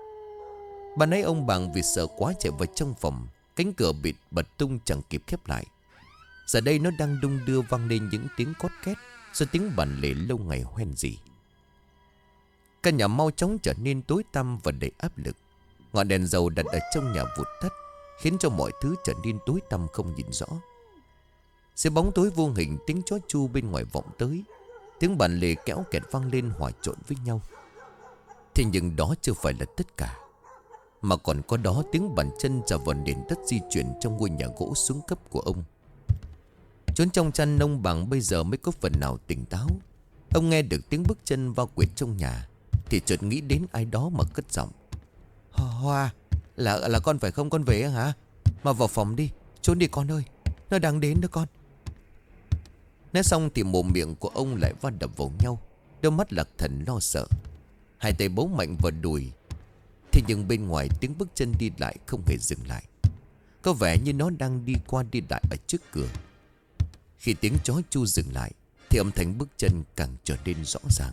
Ban nãy ông Bằng vì sợ quá chạy vào trong phòng, cánh cửa bịt bật tung chẳng kịp khép lại. Giờ đây nó đang đung đưa vang lên những tiếng cót két do tiếng bàn lề lâu ngày hoen gì. Căn nhà mau chóng trở nên tối tăm và đầy áp lực. Ngọn đèn dầu đặt ở trong nhà vụt tắt, khiến cho mọi thứ trở nên tối tăm không nhìn rõ. Dưới bóng tối vô hình, tiếng chó chu bên ngoài vọng tới, tiếng bàn lề kéo kẹt vang lên hòa trộn với nhau. Thế nhưng đó chưa phải là tất cả, mà còn có đó tiếng bàn chân chà vào nền đất di chuyển trong ngôi nhà gỗ xuống cấp của ông. Trốn trong chăn, ông Bằng bây giờ mới có phần nào tỉnh táo. Ông nghe được tiếng bước chân vào quệt trong nhà thì chợt nghĩ đến ai đó mà cất giọng. Hoa, là con phải không? Con về hả? Mà vào phòng đi, trốn đi con ơi, nó đang đến đó con. Nói xong thì mồm miệng của ông lại va đập vào nhau, đôi mắt lạc thần lo sợ. Hai tay bấu mạnh vào đùi. Thế nhưng bên ngoài tiếng bước chân đi lại không hề dừng lại, có vẻ như nó đang đi qua đi lại ở trước cửa. Khi tiếng chó chu dừng lại thì âm thanh bước chân càng trở nên rõ ràng.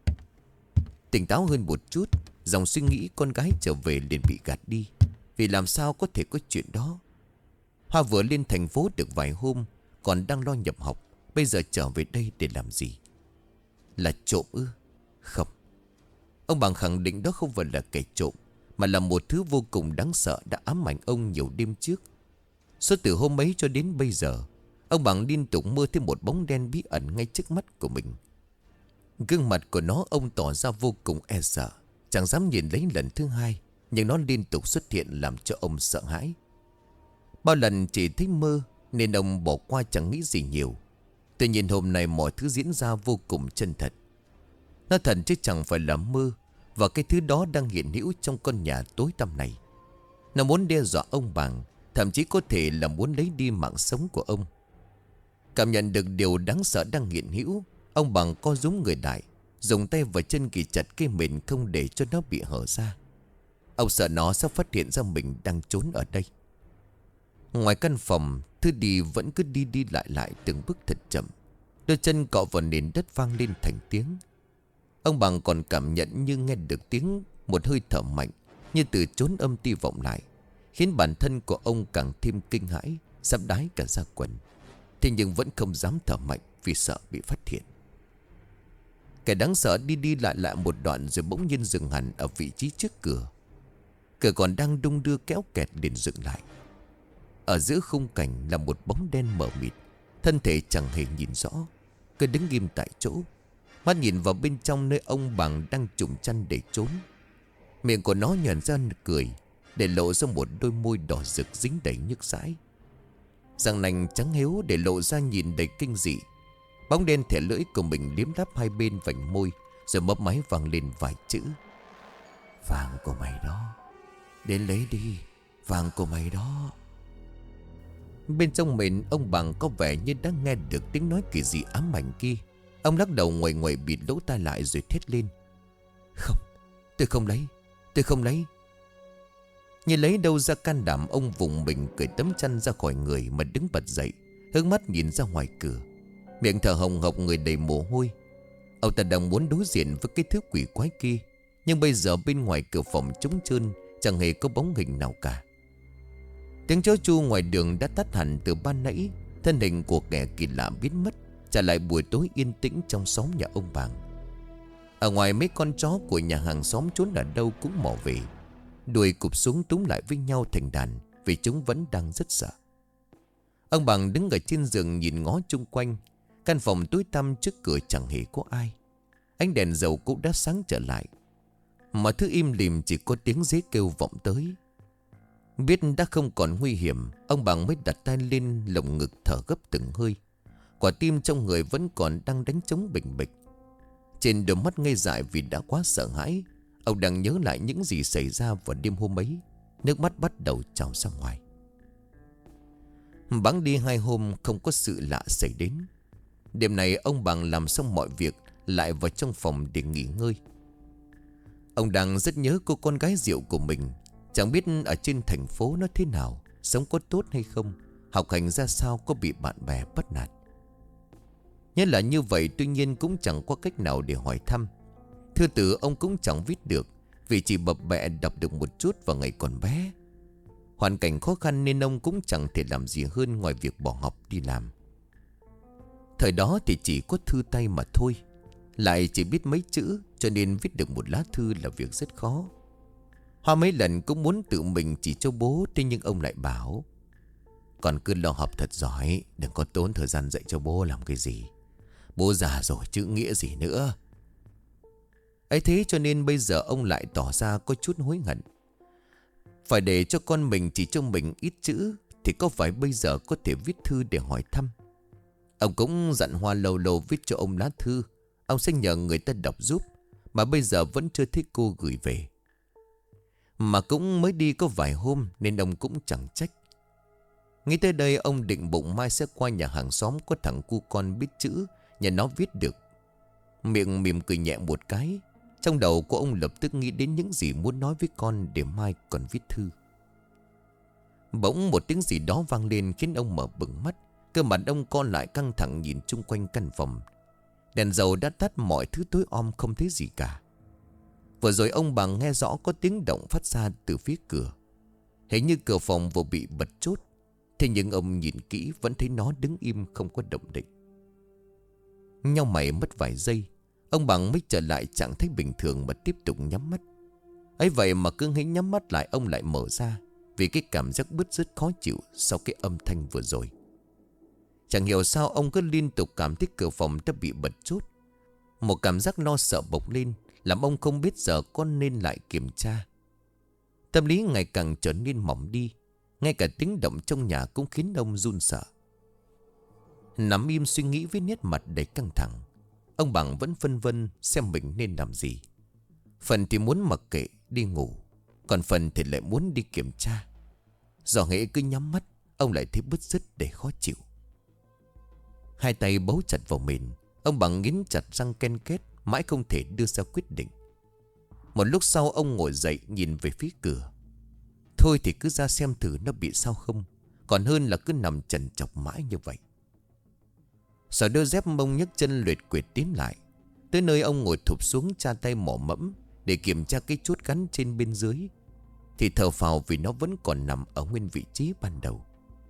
Tỉnh táo hơn một chút, dòng suy nghĩ con gái trở về liền bị gạt đi, vì làm sao có thể có chuyện đó. Hoa vừa lên thành phố được vài hôm, còn đang lo nhập học, bây giờ trở về đây để làm gì? Là trộm ư? Không. Ông Bằng khẳng định đó không phải là kẻ trộm, mà là một thứ vô cùng đáng sợ đã ám ảnh ông nhiều đêm trước. Suốt từ hôm ấy cho đến bây giờ, ông Bằng liên tục mơ thấy một bóng đen bí ẩn ngay trước mắt của mình. Gương mặt của nó ông tỏ ra vô cùng e sợ, chẳng dám nhìn lấy lần thứ hai, nhưng nó liên tục xuất hiện làm cho ông sợ hãi. Bao lần chỉ thấy mơ nên ông bỏ qua chẳng nghĩ gì nhiều. Tuy nhiên hôm nay mọi thứ diễn ra vô cùng chân thật. Nó thật chứ chẳng phải là mơ, và cái thứ đó đang hiện hữu trong con nhà tối tăm này. Nó muốn đe dọa ông Bằng, thậm chí có thể là muốn lấy đi mạng sống của ông. Cảm nhận được điều đáng sợ đang hiện hữu, ông Bằng co rúm người lại, dùng tay và chân kì chặt cây mền không để cho nó bị hở ra. Ông sợ nó sẽ phát hiện ra mình đang trốn ở đây. Ngoài căn phòng, Thư đi vẫn cứ đi đi lại từng bước thật chậm. Đôi chân cọ vào nền đất vang lên thành tiếng. Ông Bằng còn cảm nhận như nghe được tiếng một hơi thở mạnh, như từ chốn âm ti vọng lại, khiến bản thân của ông càng thêm kinh hãi, sắp đái cả da quần. Thế nhưng vẫn không dám thở mạnh vì sợ bị phát hiện. Kẻ đáng sợ đi đi lại một đoạn rồi bỗng nhiên dừng hẳn ở vị trí trước cửa. Cửa còn đang đung đưa kéo kẹt liền dừng lại. Ở giữa khung cảnh là một bóng đen mờ mịt, thân thể chẳng hề nhìn rõ, cứ đứng im tại chỗ, mắt nhìn vào bên trong nơi ông Bằng đang trùm chăn để trốn. Miệng của nó nhòn ra cười, để lộ ra một đôi môi đỏ rực dính đầy nhức dãi. Răng nanh trắng héo để lộ ra nhìn đầy kinh dị. Bóng đen thẻ lưỡi của mình liếm láp hai bên vành môi, rồi mấp máy vang lên vài chữ. Vàng của mày đó, đến lấy đi, vàng của mày đó. Bên trong mình ông Bằng có vẻ như đã nghe được tiếng nói kỳ dị ám ảnh kia. Ông lắc đầu ngoại ngoại bịt lỗ tai lại rồi thét lên: Không, tôi không lấy, tôi không lấy. Như lấy đâu ra can đảm, ông vùng mình cởi tấm chăn ra khỏi người mà đứng bật dậy, hướng mắt nhìn ra ngoài cửa, miệng thở hồng hộc, người đầy mồ hôi. Ông ta đang muốn đối diện với cái thứ quỷ quái kia, nhưng bây giờ bên ngoài cửa phòng trống trơn, chẳng hề có bóng hình nào cả. Tiếng chó chu ngoài đường đã tắt hẳn từ ban nãy. Thân hình của kẻ kỳ lạ biến mất, trả lại buổi tối yên tĩnh trong xóm nhà ông Bàng. Ở ngoài, mấy con chó của nhà hàng xóm trốn ở đâu cũng mò về, đuôi cụp xuống túm lại với nhau thành đàn, vì chúng vẫn đang rất sợ. Ông Bằng đứng ở trên giường nhìn ngó chung quanh. Căn phòng tối tăm, trước cửa chẳng hề có ai. Ánh đèn dầu cũng đã sáng trở lại. Mọi thứ im lìm, chỉ có tiếng dế kêu vọng tới. Biết đã không còn nguy hiểm, ông Bằng mới đặt tay lên lồng ngực thở gấp từng hơi. Quả tim trong người vẫn còn đang đánh trống bình bịch. Trên đôi mắt ngây dại vì đã quá sợ hãi. Ông đang nhớ lại những gì xảy ra vào đêm hôm ấy. Nước mắt bắt đầu trào ra ngoài. Bẵng đi 2 hôm không có sự lạ xảy đến. Đêm này ông Bằng làm xong mọi việc, lại vào trong phòng để nghỉ ngơi. Ông đang rất nhớ cô con gái rượu của mình. Chẳng biết ở trên thành phố nó thế nào, sống có tốt hay không, học hành ra sao, có bị bạn bè bắt nạt. Nhất là như vậy, tuy nhiên cũng chẳng có cách nào để hỏi thăm. Thư tử ông cũng chẳng viết được, vì chỉ bập bẹ đọc được một chút vào ngày còn bé. Hoàn cảnh khó khăn nên ông cũng chẳng thể làm gì hơn ngoài việc bỏ học đi làm. Thời đó thì chỉ có thư tay mà thôi, lại chỉ biết mấy chữ, cho nên viết được một lá thư là việc rất khó. Hoa mấy lần cũng muốn tự mình chỉ cho bố, thế nhưng ông lại bảo: Con cứ lo học thật giỏi, đừng có tốn thời gian dạy cho bố làm cái gì. Bố già rồi chữ nghĩa gì nữa. Ấy thế cho nên bây giờ ông lại tỏ ra có chút hối hận. Phải để cho con mình chỉ cho mình ít chữ, thì có phải bây giờ có thể viết thư để hỏi thăm. Ông cũng dặn Hoa lâu lâu viết cho ông lá thư, ông sẽ nhờ người ta đọc giúp, mà bây giờ vẫn chưa thấy cô gửi về. Mà cũng mới đi có vài hôm nên ông cũng chẳng trách. Nghĩ tới đây, ông định bụng mai sẽ qua nhà hàng xóm có thằng cu con biết chữ, nhà nó viết được. Miệng mỉm cười nhẹ một cái. Trong đầu của ông lập tức nghĩ đến những gì muốn nói với con để mai còn viết thư. Bỗng một tiếng gì đó vang lên khiến ông mở bừng mắt. Cơ mặt ông con lại căng thẳng nhìn chung quanh căn phòng. Đèn dầu đã tắt, mọi thứ tối om không thấy gì cả. Vừa rồi ông Bằng nghe rõ có tiếng động phát ra từ phía cửa. Hình như cửa phòng vừa bị bật chốt. Thế nhưng ông nhìn kỹ vẫn thấy nó đứng im không có động định. Nhau mày mất vài giây, ông Bằng mới trở lại trạng thái bình thường mà tiếp tục nhắm mắt. Ấy vậy mà cứ hễ nhắm mắt lại, ông lại mở ra, vì cái cảm giác bứt rứt khó chịu sau cái âm thanh vừa rồi. Chẳng hiểu sao ông cứ liên tục cảm thấy cửa phòng đã bị bật chốt. Một cảm giác lo sợ bộc lên, làm ông không biết giờ có nên lại kiểm tra. Tâm lý ngày càng trở nên mỏng đi. Ngay cả tiếng động trong nhà cũng khiến ông run sợ. Nằm im suy nghĩ với nét mặt đầy căng thẳng, ông Bằng vẫn phân vân xem mình nên làm gì. Phần thì muốn mặc kệ đi ngủ, còn phần thì lại muốn đi kiểm tra. Do hễ cứ nhắm mắt, ông lại thấy bứt rứt để khó chịu. Hai tay bấu chặt vào mền, ông Bằng nghiến chặt răng ken két, mãi không thể đưa ra quyết định. Một lúc sau ông ngồi dậy nhìn về phía cửa. Thôi thì cứ ra xem thử nó bị sao không, còn hơn là cứ nằm chần chọc mãi như vậy. Sợ đôi dép mông nhấc chân luyệt quệt tiến lại. Tới nơi ông ngồi thụp xuống, tra tay mỏ mẫm để kiểm tra cái chốt gắn trên bên dưới. Thì thở phào vì nó vẫn còn nằm ở nguyên vị trí ban đầu.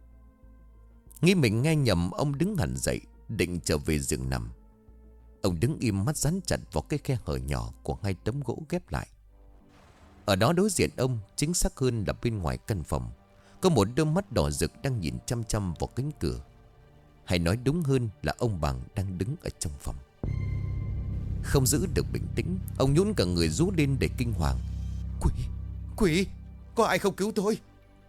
Nghĩ mình nghe nhầm, ông đứng hẳn dậy định trở về giường nằm. Ông đứng im, mắt dán chặt vào cái khe hở nhỏ của hai tấm gỗ ghép lại. Ở đó đối diện ông, chính xác hơn là bên ngoài căn phòng, có một đôi mắt đỏ rực đang nhìn chăm chăm vào cánh cửa. Hay nói đúng hơn là ông Bằng đang đứng ở trong phòng. Không giữ được bình tĩnh, ông nhún cả người rú lên để kinh hoàng. Quỷ, quỷ, có ai không cứu tôi?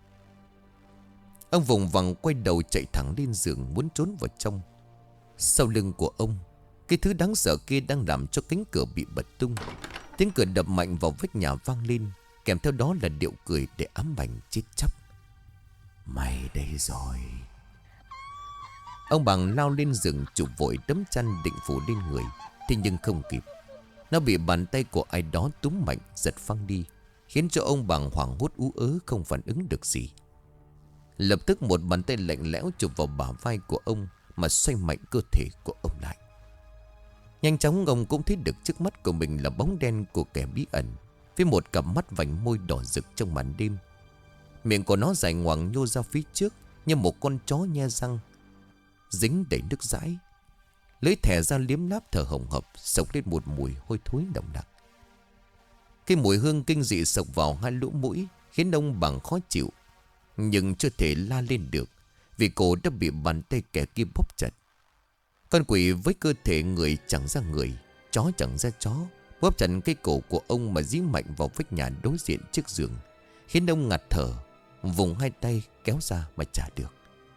Ông vùng vằng quay đầu chạy thẳng lên giường muốn trốn vào trong. Sau lưng của ông, cái thứ đáng sợ kia đang làm cho cánh cửa bị bật tung. Tiếng cười đập mạnh vào vách nhà vang lên, kèm theo đó là điệu cười để ám ảnh chết chóc. Mày đây rồi, Ông Bằng lao lên giường chụp vội tấm chăn định phủ lên người. Thế nhưng không kịp. Nó bị bàn tay của ai đó túm mạnh giật phăng đi, khiến cho ông Bằng hoảng hốt ú ớ không phản ứng được gì. Lập tức một bàn tay lạnh lẽo chụp vào bả vai của ông, mà xoay mạnh cơ thể của ông lại. Nhanh chóng ông cũng thấy được trước mắt của mình là bóng đen của kẻ bí ẩn, với một cặp mắt vành môi đỏ rực trong màn đêm. Miệng của nó dài ngoằng nhô ra phía trước như một con chó nhe răng, dính đầy nước dãi. Lưỡi thè ra liếm láp thở hồng hộc, xộc lên một mùi hôi thối nồng nặc. Cái mùi hương kinh dị xộc vào hai lỗ mũi, khiến ông Bằng khó chịu, nhưng chưa thể la lên được, vì cổ đã bị bàn tay kẻ kia bóp chặt. Con quỷ với cơ thể người chẳng ra người, chó chẳng ra chó, bóp chặt cái cổ của ông mà dí mạnh vào vách nhà đối diện trước giường, khiến ông ngạt thở, vùng hai tay kéo ra mà chả được.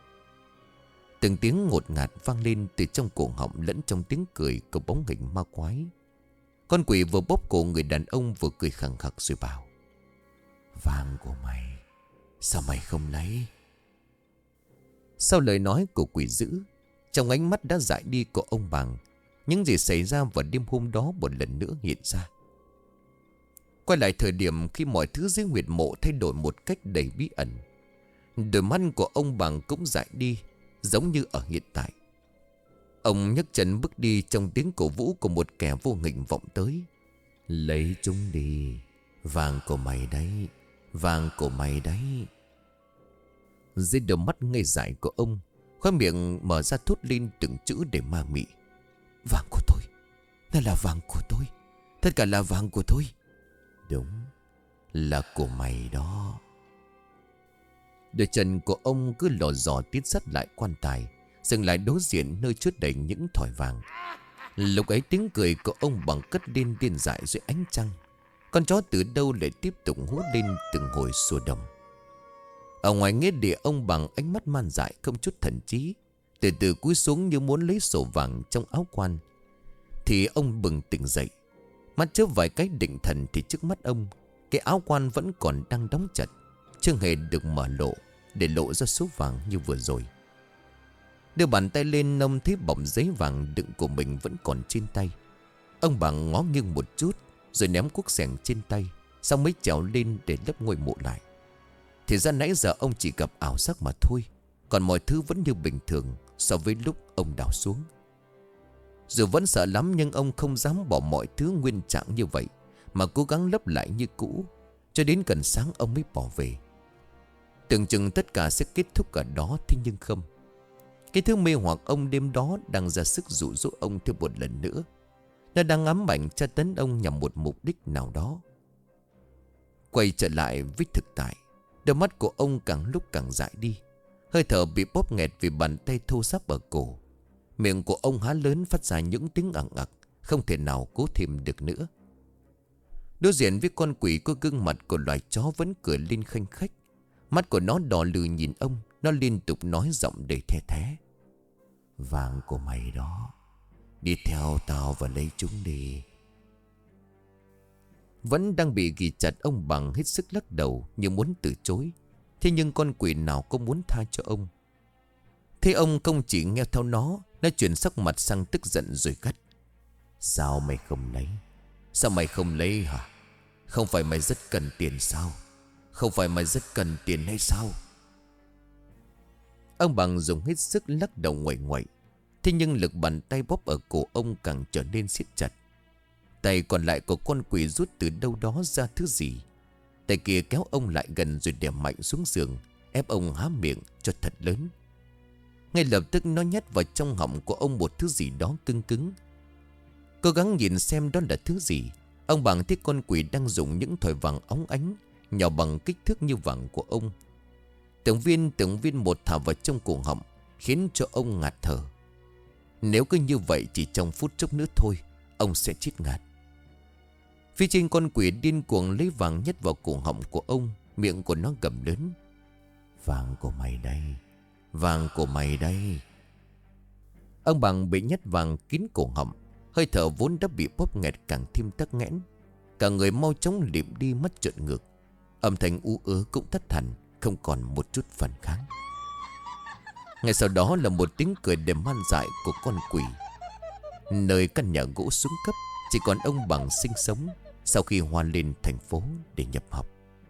Từng tiếng ngột ngạt vang lên từ trong cổ họng lẫn trong tiếng cười của bóng hình ma quái. Con quỷ vừa bóp cổ người đàn ông vừa cười khẳng khặc rồi bảo: "Vàng của mày, sao mày không lấy?" Sau lời nói của quỷ dữ, trong ánh mắt đã dại đi của ông Bằng, những gì xảy ra vào đêm hôm đó một lần nữa hiện ra. Quay lại thời điểm khi mọi thứ dưới huyệt mộ thay đổi một cách đầy bí ẩn, đôi mắt của ông Bằng cũng dại đi, giống như ở hiện tại. Ông nhấc chân bước đi trong tiếng cổ vũ của một kẻ vô hình vọng tới: "Lấy chúng đi, vàng của mày đấy, vàng của mày đấy." Dưới đôi mắt ngây dại của ông, khóe miệng mở ra thốt lên từng chữ để ma mị: "Vàng của tôi, nó là vàng của tôi, tất cả là vàng của tôi." "Đúng, là của mày đó." Đôi chân của ông cứ lò dò tiến sát lại quan tài, dừng lại đối diện nơi chứa đầy những thỏi vàng. Lúc ấy tiếng cười của ông Bằng cất lên điên dại dưới ánh trăng. Con chó từ đâu lại tiếp tục hú lên từng hồi sủa đồng. Ở ngoài nghĩa địa, ông Bằng ánh mắt man dại không chút thần trí, từ từ cúi xuống như muốn lấy sổ vàng trong áo quan. Thì ông bừng tỉnh dậy, mắt chớp vài cái định thần, thì trước mắt ông, cái áo quan vẫn còn đang đóng chặt, chưa hề được mở lộ, để lộ ra số vàng như vừa rồi. Đưa bàn tay lên, ông thấy bọc giấy vàng đựng của mình vẫn còn trên tay. Ông Bằng ngó nghiêng một chút, rồi ném cuốc xẻng trên tay, xong mới trèo lên để lấp ngôi mộ lại. Thì ra nãy giờ ông chỉ gặp ảo giác mà thôi, còn mọi thứ vẫn như bình thường so với lúc ông đào xuống. Dù vẫn sợ lắm, nhưng ông không dám bỏ mọi thứ nguyên trạng như vậy, mà cố gắng lấp lại như cũ, cho đến gần sáng ông mới bỏ về. Tưởng chừng tất cả sẽ kết thúc ở đó, thế nhưng không. Cái thứ mê hoặc ông đêm đó đang ra sức dụ dỗ ông thêm một lần nữa. Nó đang ám ảnh tra tấn ông nhằm một mục đích nào đó. Quay trở lại với thực tại, đôi mắt của ông càng lúc càng dại đi, hơi thở bị bóp nghẹt vì bàn tay thô ráp ở cổ. Miệng của ông há lớn phát ra những tiếng ẳng ặc, không thể nào cố thêm được nữa. Đối diện với con quỷ có gương mặt của loài chó vẫn cười lên khanh khách. Mắt của nó đỏ lừ nhìn ông, nó liên tục nói giọng đầy the thé: "Vàng của mày đó, đi theo tao và lấy chúng đi." Vẫn đang bị ghi chặt, ông Bằng hết sức lắc đầu như muốn từ chối. Thế nhưng con quỷ nào có muốn tha cho ông. Thế ông không chỉ nghe theo nó chuyển sắc mặt sang tức giận rồi gắt: "Sao mày không lấy? Sao mày không lấy hả? Không phải mày rất cần tiền sao? Không phải mày rất cần tiền hay sao?" Ông Bằng dùng hết sức lắc đầu nguậy nguậy. Thế nhưng lực bàn tay bóp ở cổ ông càng trở nên siết chặt. Tay còn lại của con quỷ rút từ đâu đó ra thứ gì. Tay kia kéo ông lại gần rồi đè mạnh xuống giường, ép ông há miệng cho thật lớn. Ngay lập tức nó nhét vào trong họng của ông một thứ gì đó cứng cứng. Cố gắng nhìn xem đó là thứ gì. Ông Bằng thấy con quỷ đang dùng những thỏi vàng óng ánh, nhỏ bằng kích thước như vàng của ông. Từng viên một thả vào trong cổ họng, khiến cho ông ngạt thở. Nếu cứ như vậy chỉ trong phút chốc nữa thôi, ông sẽ chết ngạt. Phía trên, con quỷ điên cuồng lấy vàng nhét vào cổ họng của ông. Miệng của nó gầm lớn: "Vàng của mày đây, vàng của mày đây." Ông Bằng bị nhét vàng kín cổ họng, hơi thở vốn đã bị bóp nghẹt càng thêm tắc nghẽn. Cả người mau chóng lịm đi, mắt trợn ngược, âm thanh ú ớ cũng thất thần, không còn một chút phản kháng. Ngay sau đó là một tiếng cười đềm man dại của con quỷ. Nơi căn nhà gỗ xuống cấp, chỉ còn ông Bằng sinh sống sau khi Hoa lên thành phố để nhập học.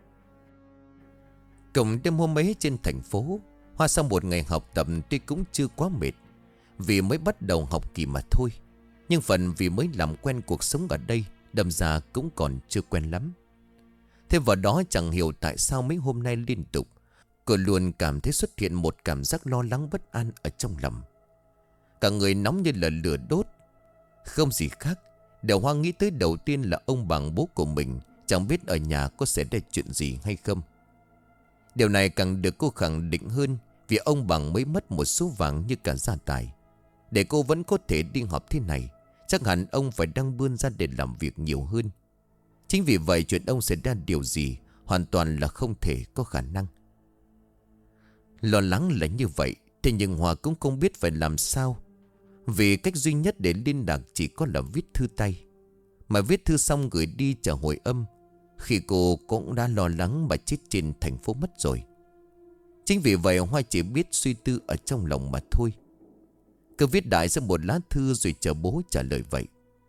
Cộng đêm hôm ấy trên thành phố, Hoa sau một ngày học tập tuy cũng chưa quá mệt, vì mới bắt đầu học kỳ mà thôi. Nhưng phần vì mới làm quen cuộc sống ở đây, đâm ra cũng còn chưa quen lắm. Thêm vào đó chẳng hiểu tại sao mấy hôm nay liên tục cô luôn cảm thấy xuất hiện một cảm giác lo lắng bất an ở trong lòng. Cả người nóng như là lửa đốt. Không gì khác, điều Hoa nghĩ tới đầu tiên là ông Bằng bố của mình chẳng biết ở nhà có xảy ra chuyện gì hay không. Điều này càng được cô khẳng định hơn, vì ông Bằng mới mất một số vàng như cả gia tài. Để cô vẫn có thể đi học thế này, chắc hẳn ông phải đang bươn ra để làm việc nhiều hơn. Chính vì vậy chuyện ông xảy ra điều gì hoàn toàn là không thể có khả năng. Lo lắng là như vậy, thế nhưng Hoa cũng không biết phải làm sao. Vì cách duy nhất để liên lạc chỉ có là viết thư tay. Mà viết thư xong gửi đi chờ hồi âm, khi cô cũng đã lo lắng mà chết trên thành phố mất rồi. Chính vì vậy Hoa chỉ biết suy tư ở trong lòng mà thôi. Cứ viết đại ra một lá thư rồi chờ bố trả lời vậy.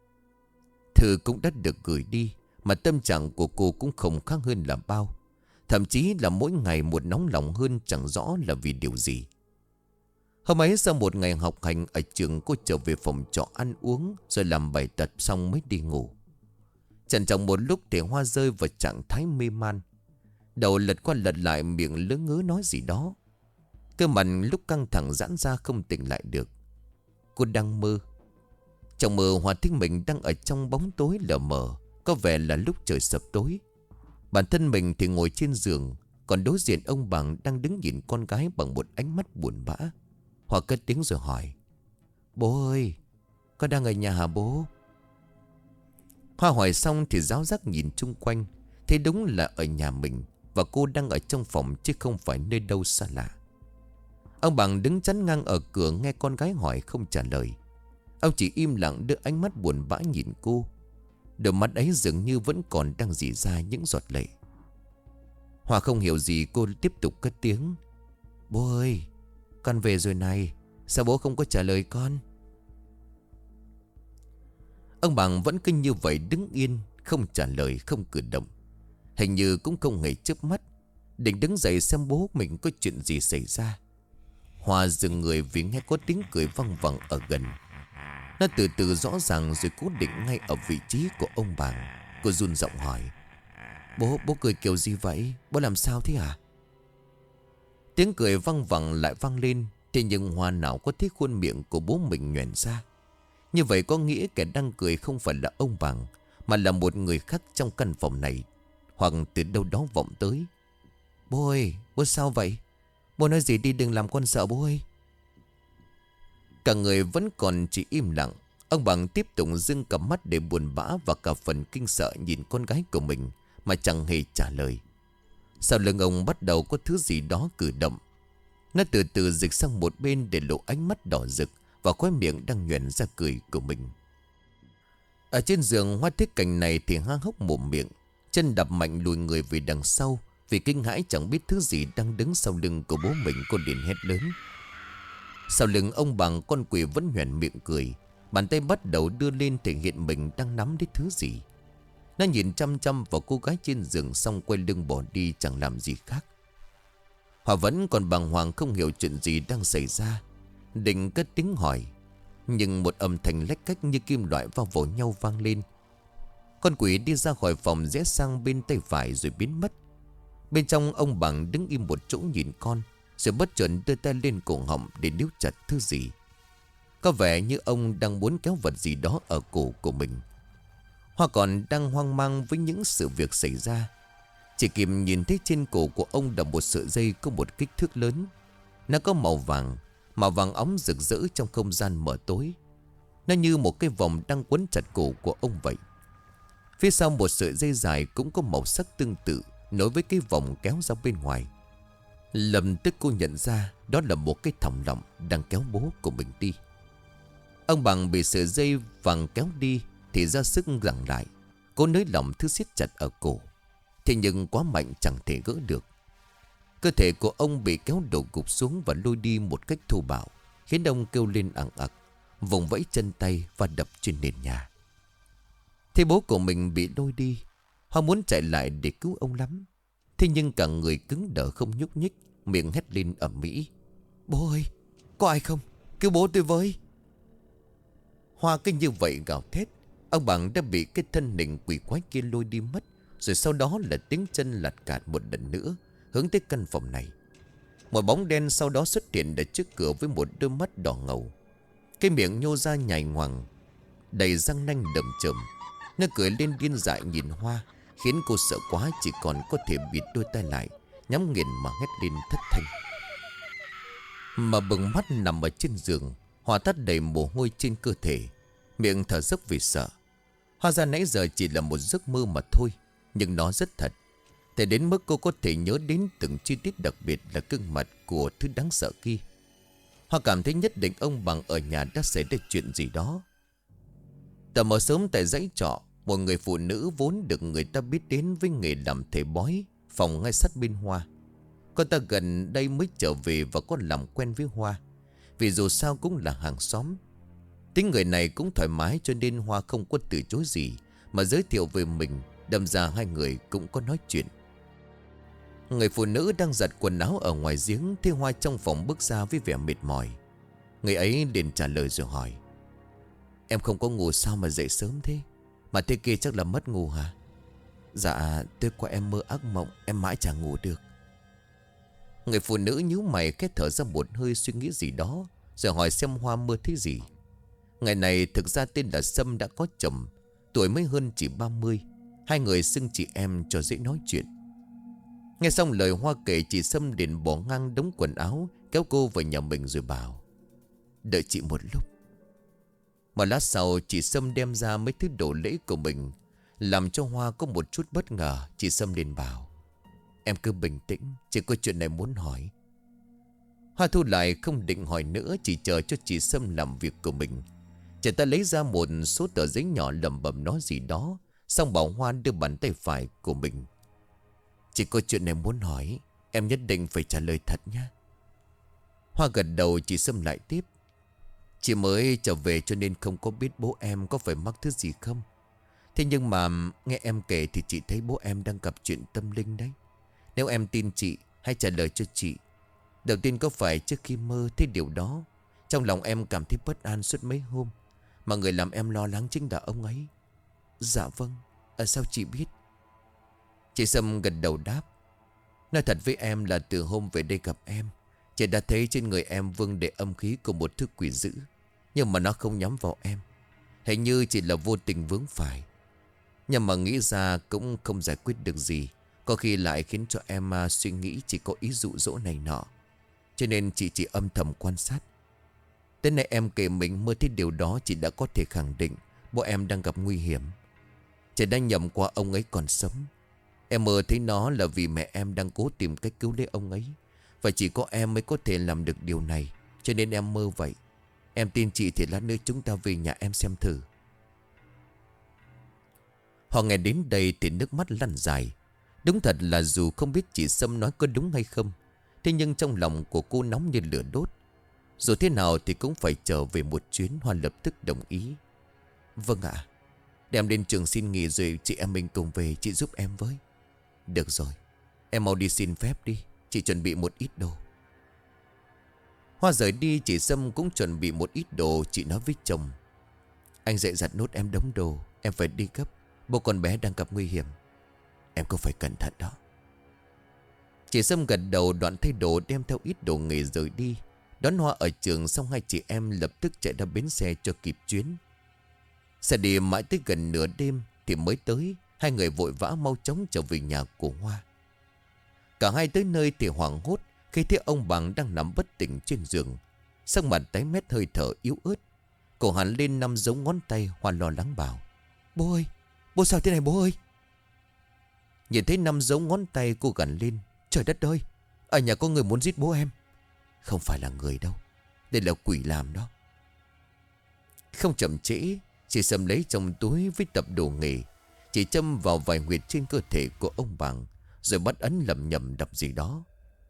Thư cũng đã được gửi đi, mà tâm trạng của cô cũng không khác hơn là bao. Thậm chí là mỗi ngày một nóng lòng hơn, chẳng rõ là vì điều gì. Hôm ấy sau một ngày học hành ở trường, cô trở về phòng trọ ăn uống rồi làm bài tập xong mới đi ngủ. Chẳng trong một lúc thì Hoa rơi vào trạng thái mê man. Đầu lật qua lật lại, miệng lớ ngớ nói gì đó. Cơ mặt lúc căng thẳng giãn ra không tỉnh lại được. Cô đang mơ. Trong mơ Hoa thấy mình đang ở trong bóng tối lờ mờ, có vẻ là lúc trời sập tối. Bản thân mình thì ngồi trên giường, còn đối diện ông Bằng đang đứng nhìn con gái bằng một ánh mắt buồn bã. Hoa cất tiếng rồi hỏi: "Bố ơi, con đang ở nhà hả bố?" Hoa hỏi xong thì ráo rác nhìn chung quanh, thấy đúng là ở nhà mình, và cô đang ở trong phòng chứ không phải nơi đâu xa lạ. Ông Bằng đứng chắn ngang ở cửa, nghe con gái hỏi không trả lời. Ông chỉ im lặng đưa ánh mắt buồn bã nhìn cô. Đôi mắt ấy dường như vẫn còn đang rỉ ra những giọt lệ. Hoa không hiểu gì, cô tiếp tục cất tiếng: "Bố ơi, con về rồi này, sao bố không có trả lời con?" Ông Bằng vẫn cứ như vậy đứng yên, không trả lời, không cử động. Hình như cũng không hề chớp mắt, định đứng dậy xem bố mình có chuyện gì xảy ra. Hoa dừng người vì nghe có tiếng cười văng vẳng ở gần. Nó từ từ rõ ràng rồi cố định ngay ở vị trí của ông Bằng. Cô run giọng hỏi: Bố cười kiểu gì vậy? Bố làm sao thế hả?" Tiếng cười văng vẳng lại vang lên. Thế nhưng Hoa nào có thấy khuôn miệng của bố mình nhoẻn ra. Như vậy có nghĩa kẻ đang cười không phải là ông Bằng, mà là một người khác trong căn phòng này, hoặc từ đâu đó vọng tới. "Bố ơi, bố sao vậy? Bố nói gì đi, đừng làm con sợ bố ơi." Cả người vẫn còn chỉ im lặng. Ông Bằng tiếp tục dưng cặp mắt để buồn bã và cả phần kinh sợ nhìn con gái của mình, mà chẳng hề trả lời. Sau lưng ông bắt đầu có thứ gì đó cử động. Nó từ từ dịch sang một bên để lộ ánh mắt đỏ rực và khóe miệng đang nhoẻn ra cười của mình. Ở trên giường, Hoa thấy cảnh này thì há hốc mồm miệng, chân đập mạnh lùi người về đằng sau, vì kinh hãi chẳng biết thứ gì đang đứng sau lưng của bố mình. Cô liền hét lớn. Sau lưng ông Bằng, con quỷ vẫn nhoẻn miệng cười, bàn tay bắt đầu đưa lên thể hiện mình đang nắm lấy thứ gì. Nó nhìn chăm chăm vào cô gái trên giường, xong quay lưng bỏ đi chẳng làm gì khác. Hoa vẫn còn bàng hoàng không hiểu chuyện gì đang xảy ra, định cất tiếng hỏi, nhưng một âm thanh lách cách như kim loại va vào nhau vang lên. Con quỷ đi ra khỏi phòng, rẽ sang bên tay phải rồi biến mất. Bên trong, ông Bằng đứng im một chỗ nhìn con, rồi bất chợt đưa tay lên cổ họng để níu chặt thứ gì. Có vẻ như ông đang muốn kéo vật gì đó ở cổ của mình. Hoa còn đang hoang mang với những sự việc xảy ra, chỉ kịp nhìn thấy trên cổ của ông là một sợi dây có một kích thước lớn. Nó có màu vàng óng rực rỡ trong không gian mờ tối. Nó như một cái vòng đang quấn chặt cổ của ông vậy. Phía sau một sợi dây dài cũng có màu sắc tương tự, nối với cái vòng kéo ra bên ngoài. Lập tức cô nhận ra đó là một cái thòng lọng đang kéo bố của mình đi. Ông Bằng bị sợi dây vàng kéo đi thì ra sức gặng lại, cố nới lỏng thứ siết chặt ở cổ. Thế nhưng quá mạnh chẳng thể gỡ được. Cơ thể của ông bị kéo đổ gục xuống và lôi đi một cách thô bạo, khiến ông kêu lên ằng ặc, vùng vẫy chân tay và đập trên nền nhà. Thế bố của mình bị lôi đi, Hoa muốn chạy lại để cứu ông lắm. Thế nhưng cả người cứng đờ không nhúc nhích, miệng hét lên ầm ĩ: "Bố ơi, có ai không? Cứu bố tôi với!" Hoa cứ như vậy gào thét, ông Bằng đã bị cái thân hình quỷ quái kia lôi đi mất. Rồi sau đó là tiếng chân lạch cạch một lần nữa hướng tới căn phòng này. Một bóng đen sau đó xuất hiện ở trước cửa với một đôi mắt đỏ ngầu, cái miệng nhô ra nhài ngoằng, đầy răng nanh đầm chởm. Nó cười lên điên dại nhìn Hoa, khiến cô sợ quá chỉ còn có thể bịt đôi tay lại, nhắm nghiền mà hét lên thất thanh. Mà bừng mắt nằm ở trên giường, Hoa tắt đầy mồ hôi trên cơ thể, miệng thở dốc vì sợ. Hóa ra nãy giờ chỉ là một giấc mơ mà thôi, nhưng nó rất thật. Thế đến mức cô có thể nhớ đến từng chi tiết, đặc biệt là gương mặt của thứ đáng sợ kia. Hoa cảm thấy nhất định ông Bằng ở nhà đã xảy ra chuyện gì đó. Tầm mờ sớm tại dãy trọ, một người phụ nữ vốn được người ta biết đến với nghề làm thầy bói, phòng ngay sát bên Hoa. Cô ta gần đây mới trở về và có làm quen với Hoa, vì dù sao cũng là hàng xóm. Tính người này cũng thoải mái, cho nên Hoa không có từ chối gì mà giới thiệu về mình. Đâm ra hai người cũng có nói chuyện. Người phụ nữ đang giặt quần áo ở ngoài giếng thấy Hoa trong phòng bước ra với vẻ mệt mỏi. Người ấy liền trả lời rồi hỏi: "Em không có ngủ sao mà dậy sớm thế? Mà thế kia chắc là mất ngủ hả?" "Dạ, tối qua em mơ ác mộng, em mãi chẳng ngủ được." Người phụ nữ nhíu mày khẽ thở ra một hơi, suy nghĩ gì đó rồi hỏi xem Hoa mơ thấy gì. Ngày này thực ra tên là Sâm đã có chồng, tuổi mới hơn chỉ 30. Hai người xưng chị em cho dễ nói chuyện. Nghe xong lời Hoa kể, chị Sâm liền bỏ ngang đống quần áo, kéo cô vào nhà mình rồi bảo: "Đợi chị một lúc." Một lát sau, chị Sâm đem ra mấy thứ đồ lễ của mình, làm cho Hoa có một chút bất ngờ. Chị Sâm liền bảo: "Em cứ bình tĩnh, chỉ có chuyện này muốn hỏi." Hoa thu lại không định hỏi nữa, chỉ chờ cho chị Sâm làm việc của mình. Chị ta lấy ra một số tờ giấy nhỏ, lẩm bẩm nói gì đó, xong bảo Hoa đưa bàn tay phải của mình: "Chỉ có chuyện này muốn hỏi, em nhất định phải trả lời thật nhé." Hoa gật đầu. Chị Sâm lại tiếp: "Chị mới trở về cho nên không có biết bố em có phải mắc thứ gì không. Thế nhưng mà nghe em kể thì chị thấy bố em đang gặp chuyện tâm linh đấy. Nếu em tin chị, hãy trả lời cho chị. Đầu tiên, có phải trước khi mơ thấy điều đó, trong lòng em cảm thấy bất an suốt mấy hôm, mà người làm em lo lắng chính là ông ấy?" "Dạ vâng." Sao chị biết?" Chị Sâm gật đầu đáp: "Nói thật với em là từ hôm về đây gặp em, chị đã thấy trên người em vương để âm khí của một thứ quỷ dữ. Nhưng mà nó không nhắm vào em, hình như chỉ là vô tình vướng phải. Nhưng mà nghĩ ra cũng không giải quyết được gì, có khi lại khiến cho em suy nghĩ chỉ có ý dụ dỗ này nọ. Cho nên chị chỉ âm thầm quan sát. Tới nay em kể mình mơ thấy điều đó, chị đã có thể khẳng định bố em đang gặp nguy hiểm. Chị đã nhầm qua ông ấy còn sống. Em mơ thấy nó là vì mẹ em đang cố tìm cách cứu lấy ông ấy, và chỉ có em mới có thể làm được điều này. Cho nên em mơ vậy. Em tin chị thì lát nữa chúng ta về nhà em xem thử." Họ nghe đến đây thì nước mắt lăn dài. Đúng thật là dù không biết chị Sâm nói có đúng hay không, thế nhưng trong lòng của cô nóng như lửa đốt. Dù thế nào thì cũng phải trở về một chuyến. Hoa lập tức đồng ý: "Vâng ạ, để em lên trường xin nghỉ rồi chị em mình cùng về, chị giúp em với." "Được rồi, em mau đi xin phép đi, chị chuẩn bị một ít đồ." Hoa rời đi, chị Sâm cũng chuẩn bị một ít đồ. Chị nói với chồng: "Anh dậy giặt nốt em đống đồ, em phải đi gấp. Bố con bé đang gặp nguy hiểm, em cũng phải cẩn thận đó." Chị Sâm gật đầu, đoạn thay đồ đem theo ít đồ nghề rời đi. Đón Hoa ở trường xong, hai chị em lập tức chạy ra bến xe cho kịp chuyến. Xe đi mãi tới gần nửa đêm thì mới tới. Hai người vội vã mau chóng trở về nhà của Hoa. Cả hai tới nơi thì hoảng hốt khi thấy ông Bằng đang nằm bất tỉnh trên giường, sắc mặt tái mét, hơi thở yếu ớt, cổ hẳn lên 5 dấu ngón tay. Hoa lo lắng bảo: "Bố ơi, bố sao thế này bố ơi?" Nhìn thấy 5 dấu ngón tay, cô gằn lên: "Trời đất ơi, ở nhà có người muốn giết bố em." "Không phải là người đâu, đây là quỷ làm đó." Không chậm trễ, chị Sâm lấy trong túi với tập đồ nghề, chỉ châm vào vài huyệt trên cơ thể của ông Bằng, rồi bắt ấn lẩm nhẩm đọc gì đó.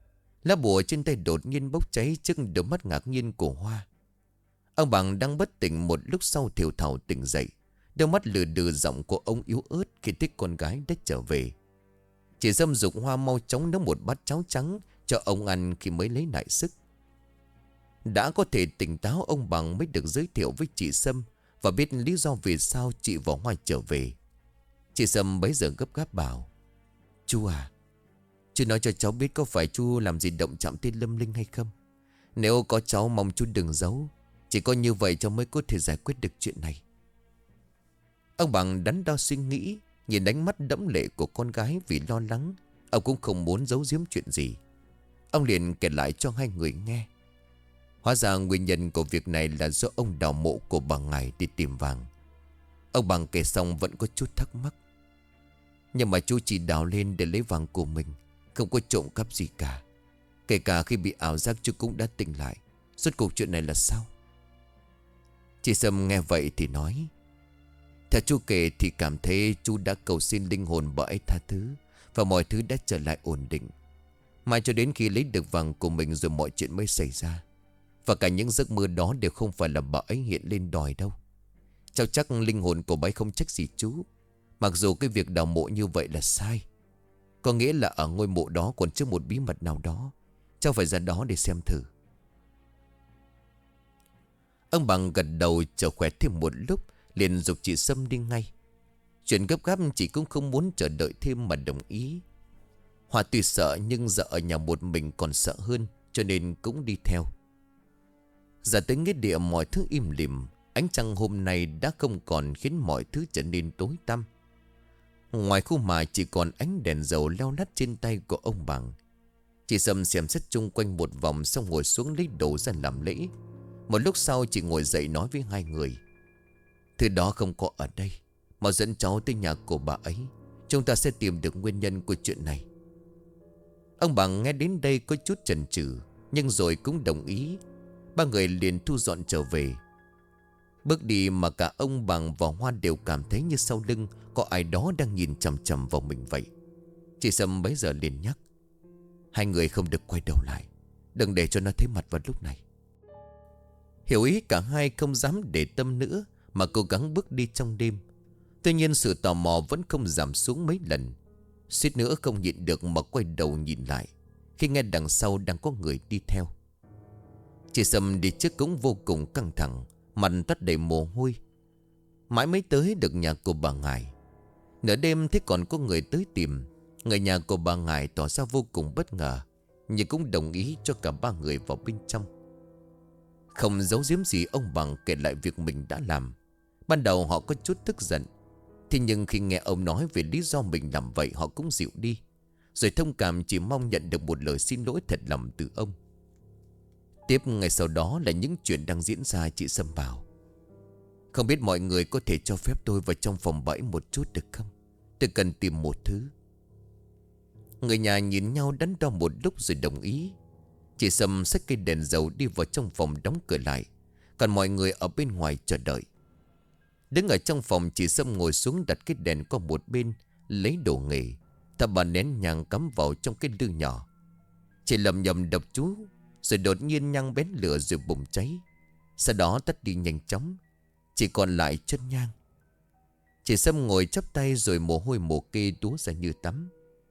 Lá bùa trên tay đột nhiên bốc cháy trước đôi mắt ngạc nhiên của Hoa. Ông Bằng đang bất tỉnh một lúc sau thều thào tỉnh dậy. Đôi mắt lừ đừ, giọng của ông yếu ớt khi thấy con gái đã trở về. Chị Sâm giục Hoa mau chóng nấu một bát cháo trắng cho ông ăn khi mới lấy lại sức. Đã có thể tỉnh táo, ông Bằng mới được giới thiệu với chị Sâm và biết lý do vì sao chị và Hoa trở về. Chị Sâm bấy giờ gấp gáp bảo: Chú à, chú nói cho cháu biết có phải chú làm gì động chạm tới Lâm Linh hay không? Nếu có cháu mong chú đừng giấu. Chỉ có như vậy cháu mới có thể giải quyết được chuyện này. Ông Bằng đắn đo suy nghĩ, nhìn ánh mắt đẫm lệ của con gái vì lo lắng. Ông cũng không muốn giấu giếm chuyện gì. Ông liền kể lại cho hai người nghe. Hóa ra nguyên nhân của việc này là do ông đào mộ của bà Ngải đi tìm vàng. Ông Bằng kể xong vẫn có chút thắc mắc. Nhưng mà chú chỉ đào lên để lấy vàng của mình, không có trộm cắp gì cả. Kể cả khi bị ảo giác chú cũng đã tỉnh lại. Rốt cuộc chuyện này là sao? Chị Sâm nghe vậy thì nói: Theo chú kể thì cảm thấy chú đã cầu xin linh hồn bà ấy tha thứ, và mọi thứ đã trở lại ổn định. Mãi cho đến khi lấy được vàng của mình rồi mọi chuyện mới xảy ra. Và cả những giấc mơ đó đều không phải là bà ấy hiện lên đòi đâu. Cháu chắc linh hồn của bà ấy không trách gì chú. Mặc dù cái việc đào mộ như vậy là sai. Có nghĩa là ở ngôi mộ đó còn chứa một bí mật nào đó. Cháu phải ra đó để xem thử. Ông Bằng gật đầu chờ khỏe thêm một lúc, liền giục chị Sâm đi ngay. Chuyện gấp gáp chị cũng không muốn chờ đợi thêm mà đồng ý. Hoa tuy sợ nhưng giờ ở nhà một mình còn sợ hơn, cho nên cũng đi theo. Ra tới nghĩa địa mọi thứ im lìm. Ánh trăng hôm nay đã không còn khiến mọi thứ trở nên tối tăm. Ngoài khu mả chỉ còn ánh đèn dầu leo lắt trên tay của ông Bằng. Chị Sâm xem xét chung quanh một vòng xong ngồi xuống lấy đồ ra làm lễ. Một lúc sau chị ngồi dậy nói với hai người: Thứ đó không có ở đây, mà dẫn cháu tới nhà của bà ấy. Chúng ta sẽ tìm được nguyên nhân của chuyện này. Ông Bằng nghe đến đây có chút chần chừ, nhưng rồi cũng đồng ý. Ba người liền thu dọn trở về. Bước đi mà cả ông Bằng và Hoa đều cảm thấy như sau lưng có ai đó đang nhìn chằm chằm vào mình vậy. Chị Sâm bấy giờ liền nhắc: Hai người không được quay đầu lại, đừng để cho nó thấy mặt vào lúc này. Hiểu ý, cả hai không dám để tâm nữa mà cố gắng bước đi trong đêm. Tuy nhiên sự tò mò vẫn không giảm xuống mấy lần. Suýt nữa không nhịn được mà quay đầu nhìn lại khi nghe đằng sau đang có người đi theo. Chị Sâm đi trước cũng vô cùng căng thẳng, mặt toát đầy mồ hôi. Mãi mới tới được nhà của bà Ngải. Nửa đêm thấy còn có người tới tìm. Người nhà của bà Ngải tỏ ra vô cùng bất ngờ, nhưng cũng đồng ý cho cả ba người vào bên trong. Không giấu giếm gì, ông Bằng kể lại việc mình đã làm. Ban đầu họ có chút tức giận, thế nhưng khi nghe ông nói về lý do mình làm vậy, họ cũng dịu đi, rồi thông cảm chỉ mong nhận được một lời xin lỗi thật lòng từ ông. Tiếp ngày sau đó là những chuyện đang diễn ra. Chị Sâm bảo: Không biết mọi người có thể cho phép tôi vào trong phòng bẫy một chút được không? Tôi cần tìm một thứ. Người nhà nhìn nhau đắn đo một lúc rồi đồng ý. Chị Sâm xách cây đèn dầu đi vào trong phòng đóng cửa lại, còn mọi người ở bên ngoài chờ đợi. Đứng ở trong phòng, chị Sâm ngồi xuống đặt cái đèn qua một bên, lấy đồ nghề. Ta bà nén nhang cắm vào trong cái lư nhỏ. Chị lầm nhầm đọc chú, rồi đột nhiên nhang bén lửa rồi bùng cháy. Sau đó tắt đi nhanh chóng, chỉ còn lại chân nhang. Chị Sâm ngồi chắp tay rồi mồ hôi mồ kê túa ra như tắm.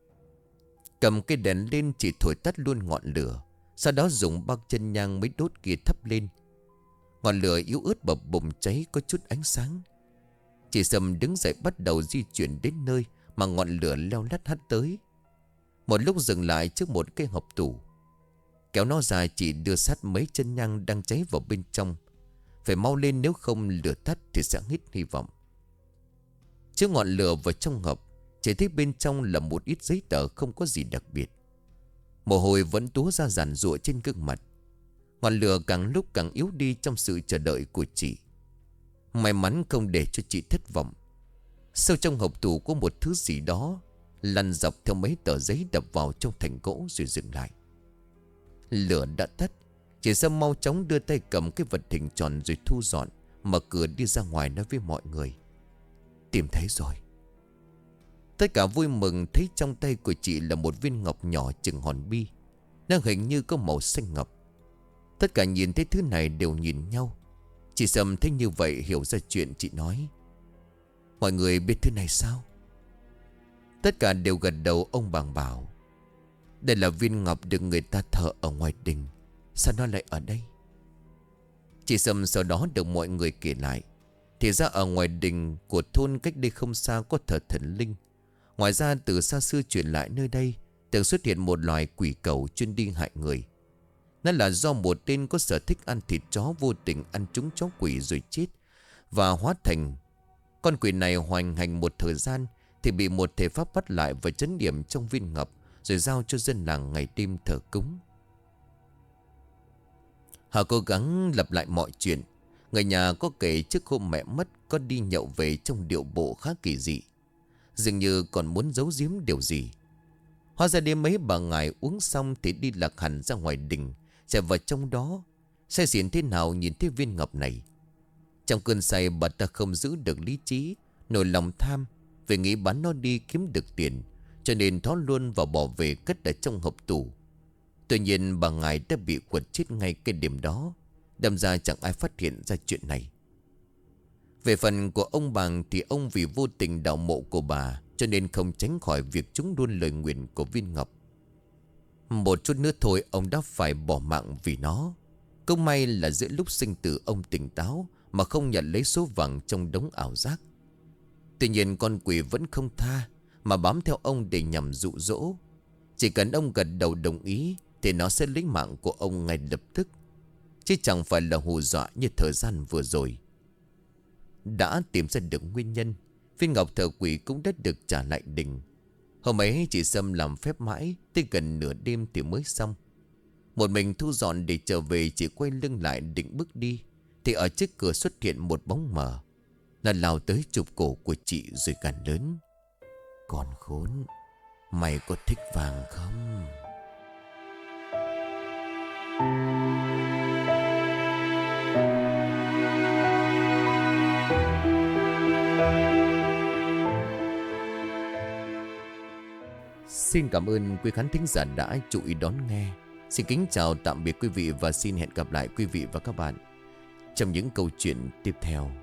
Cầm cây đèn lên, chị thổi tắt luôn ngọn lửa. Sau đó dùng bao chân nhang mới đốt kia thắp lên. Ngọn lửa yếu ớt bập bùng cháy có chút ánh sáng. Chị Sâm đứng dậy bắt đầu di chuyển đến nơi mà ngọn lửa leo lắt hắt tới. Một lúc dừng lại trước một cái hộp tủ. Kéo nó ra, chị đưa sát mấy chân nhang đang cháy vào bên trong. Phải mau lên, nếu không lửa tắt thì sẽ hết hy vọng. Trước ngọn lửa vào trong hộp, chỉ thấy bên trong là một ít giấy tờ không có gì đặc biệt. Mồ hôi vẫn túa ra giàn giụa trên gương mặt. Ngọn lửa càng lúc càng yếu đi trong sự chờ đợi của chị. May mắn không để cho chị thất vọng. Sâu trong hộp tủ có một thứ gì đó lăn dọc theo mấy tờ giấy đập vào trong thành gỗ rồi dừng lại. Lửa đã tắt. Chị Sâm mau chóng đưa tay cầm cái vật hình tròn rồi thu dọn, mở cửa đi ra ngoài nói với mọi người: Tìm thấy rồi. Tất cả vui mừng thấy trong tay của chị là một viên ngọc nhỏ chừng hòn bi. Nó hình như có màu xanh ngọc. Tất cả nhìn thấy thứ này đều nhìn nhau. Chị Sâm thấy như vậy hiểu ra chuyện, chị nói: mọi người biết thứ này sao? Tất cả đều gật đầu. Ông Bàng bảo: đây là viên ngọc được người ta thờ ở ngoài đình. Sao nó lại ở đây? Chị Sâm sau đó được mọi người kể lại. Thì ra ở ngoài đình của thôn cách đây không xa có thờ thần linh. Ngoài ra từ xa xưa truyền lại nơi đây từng xuất hiện một loài quỷ cẩu chuyên đi hại người. Nó là do một tên có sở thích ăn thịt chó vô tình ăn trúng chó quỷ rồi chết và hóa thành. Con quỷ này hoành hành một thời gian thì bị một thể pháp bắt lại và trấn điểm trong viên ngọc, rồi giao cho dân làng ngày đêm thờ cúng. Họ cố gắng lặp lại mọi chuyện. Người nhà có kể trước hôm mẹ mất có đi nhậu về trong điệu bộ khá kỳ dị, dường như còn muốn giấu giếm điều gì. Hóa ra đêm mấy bà ngài uống xong thì đi lạc hẳn ra ngoài đình, chạy vào trong đó. Say xỉn thế nào nhìn thấy viên ngọc này. Trong cơn say bà ta không giữ được lý trí, nổi lòng tham vì nghĩ bán nó đi kiếm được tiền, cho nên thó luôn và bỏ về cất ở trong hộp tủ. Tuy nhiên bà ngài đã bị quật chết ngay cái đêm đó. Đâm ra chẳng ai phát hiện ra chuyện này. Về phần của ông Bàng thì ông vì vô tình đào mộ của bà, cho nên không tránh khỏi việc trúng luôn lời nguyền của viên ngọc. Một chút nữa thôi ông đã phải bỏ mạng vì nó. Cũng may là giữa lúc sinh tử ông tỉnh táo mà không nhận lấy số vàng trong đống ảo giác. Tuy nhiên con quỷ vẫn không tha mà bám theo ông để nhằm dụ dỗ. Chỉ cần ông gật đầu đồng ý thì nó sẽ lấy mạng của ông ngay lập tức, chứ chẳng phải là hù dọa như thời gian vừa rồi. Đã tìm ra được nguyên nhân, viên ngọc thờ quỷ cũng đã được trả lại đình. Hôm ấy chị Sâm làm phép mãi tới gần nửa đêm thì mới xong. Một mình thu dọn để trở về, chỉ quay lưng lại định bước đi thì ở trước cửa xuất hiện một bóng mờ. Nó lao tới chụp cổ của chị rồi gằn lớn: con khốn, mày có thích vàng không? Xin cảm ơn quý khán thính giả đã chú ý đón nghe. Xin kính chào tạm biệt quý vị và xin hẹn gặp lại quý vị và các bạn trong những câu chuyện tiếp theo.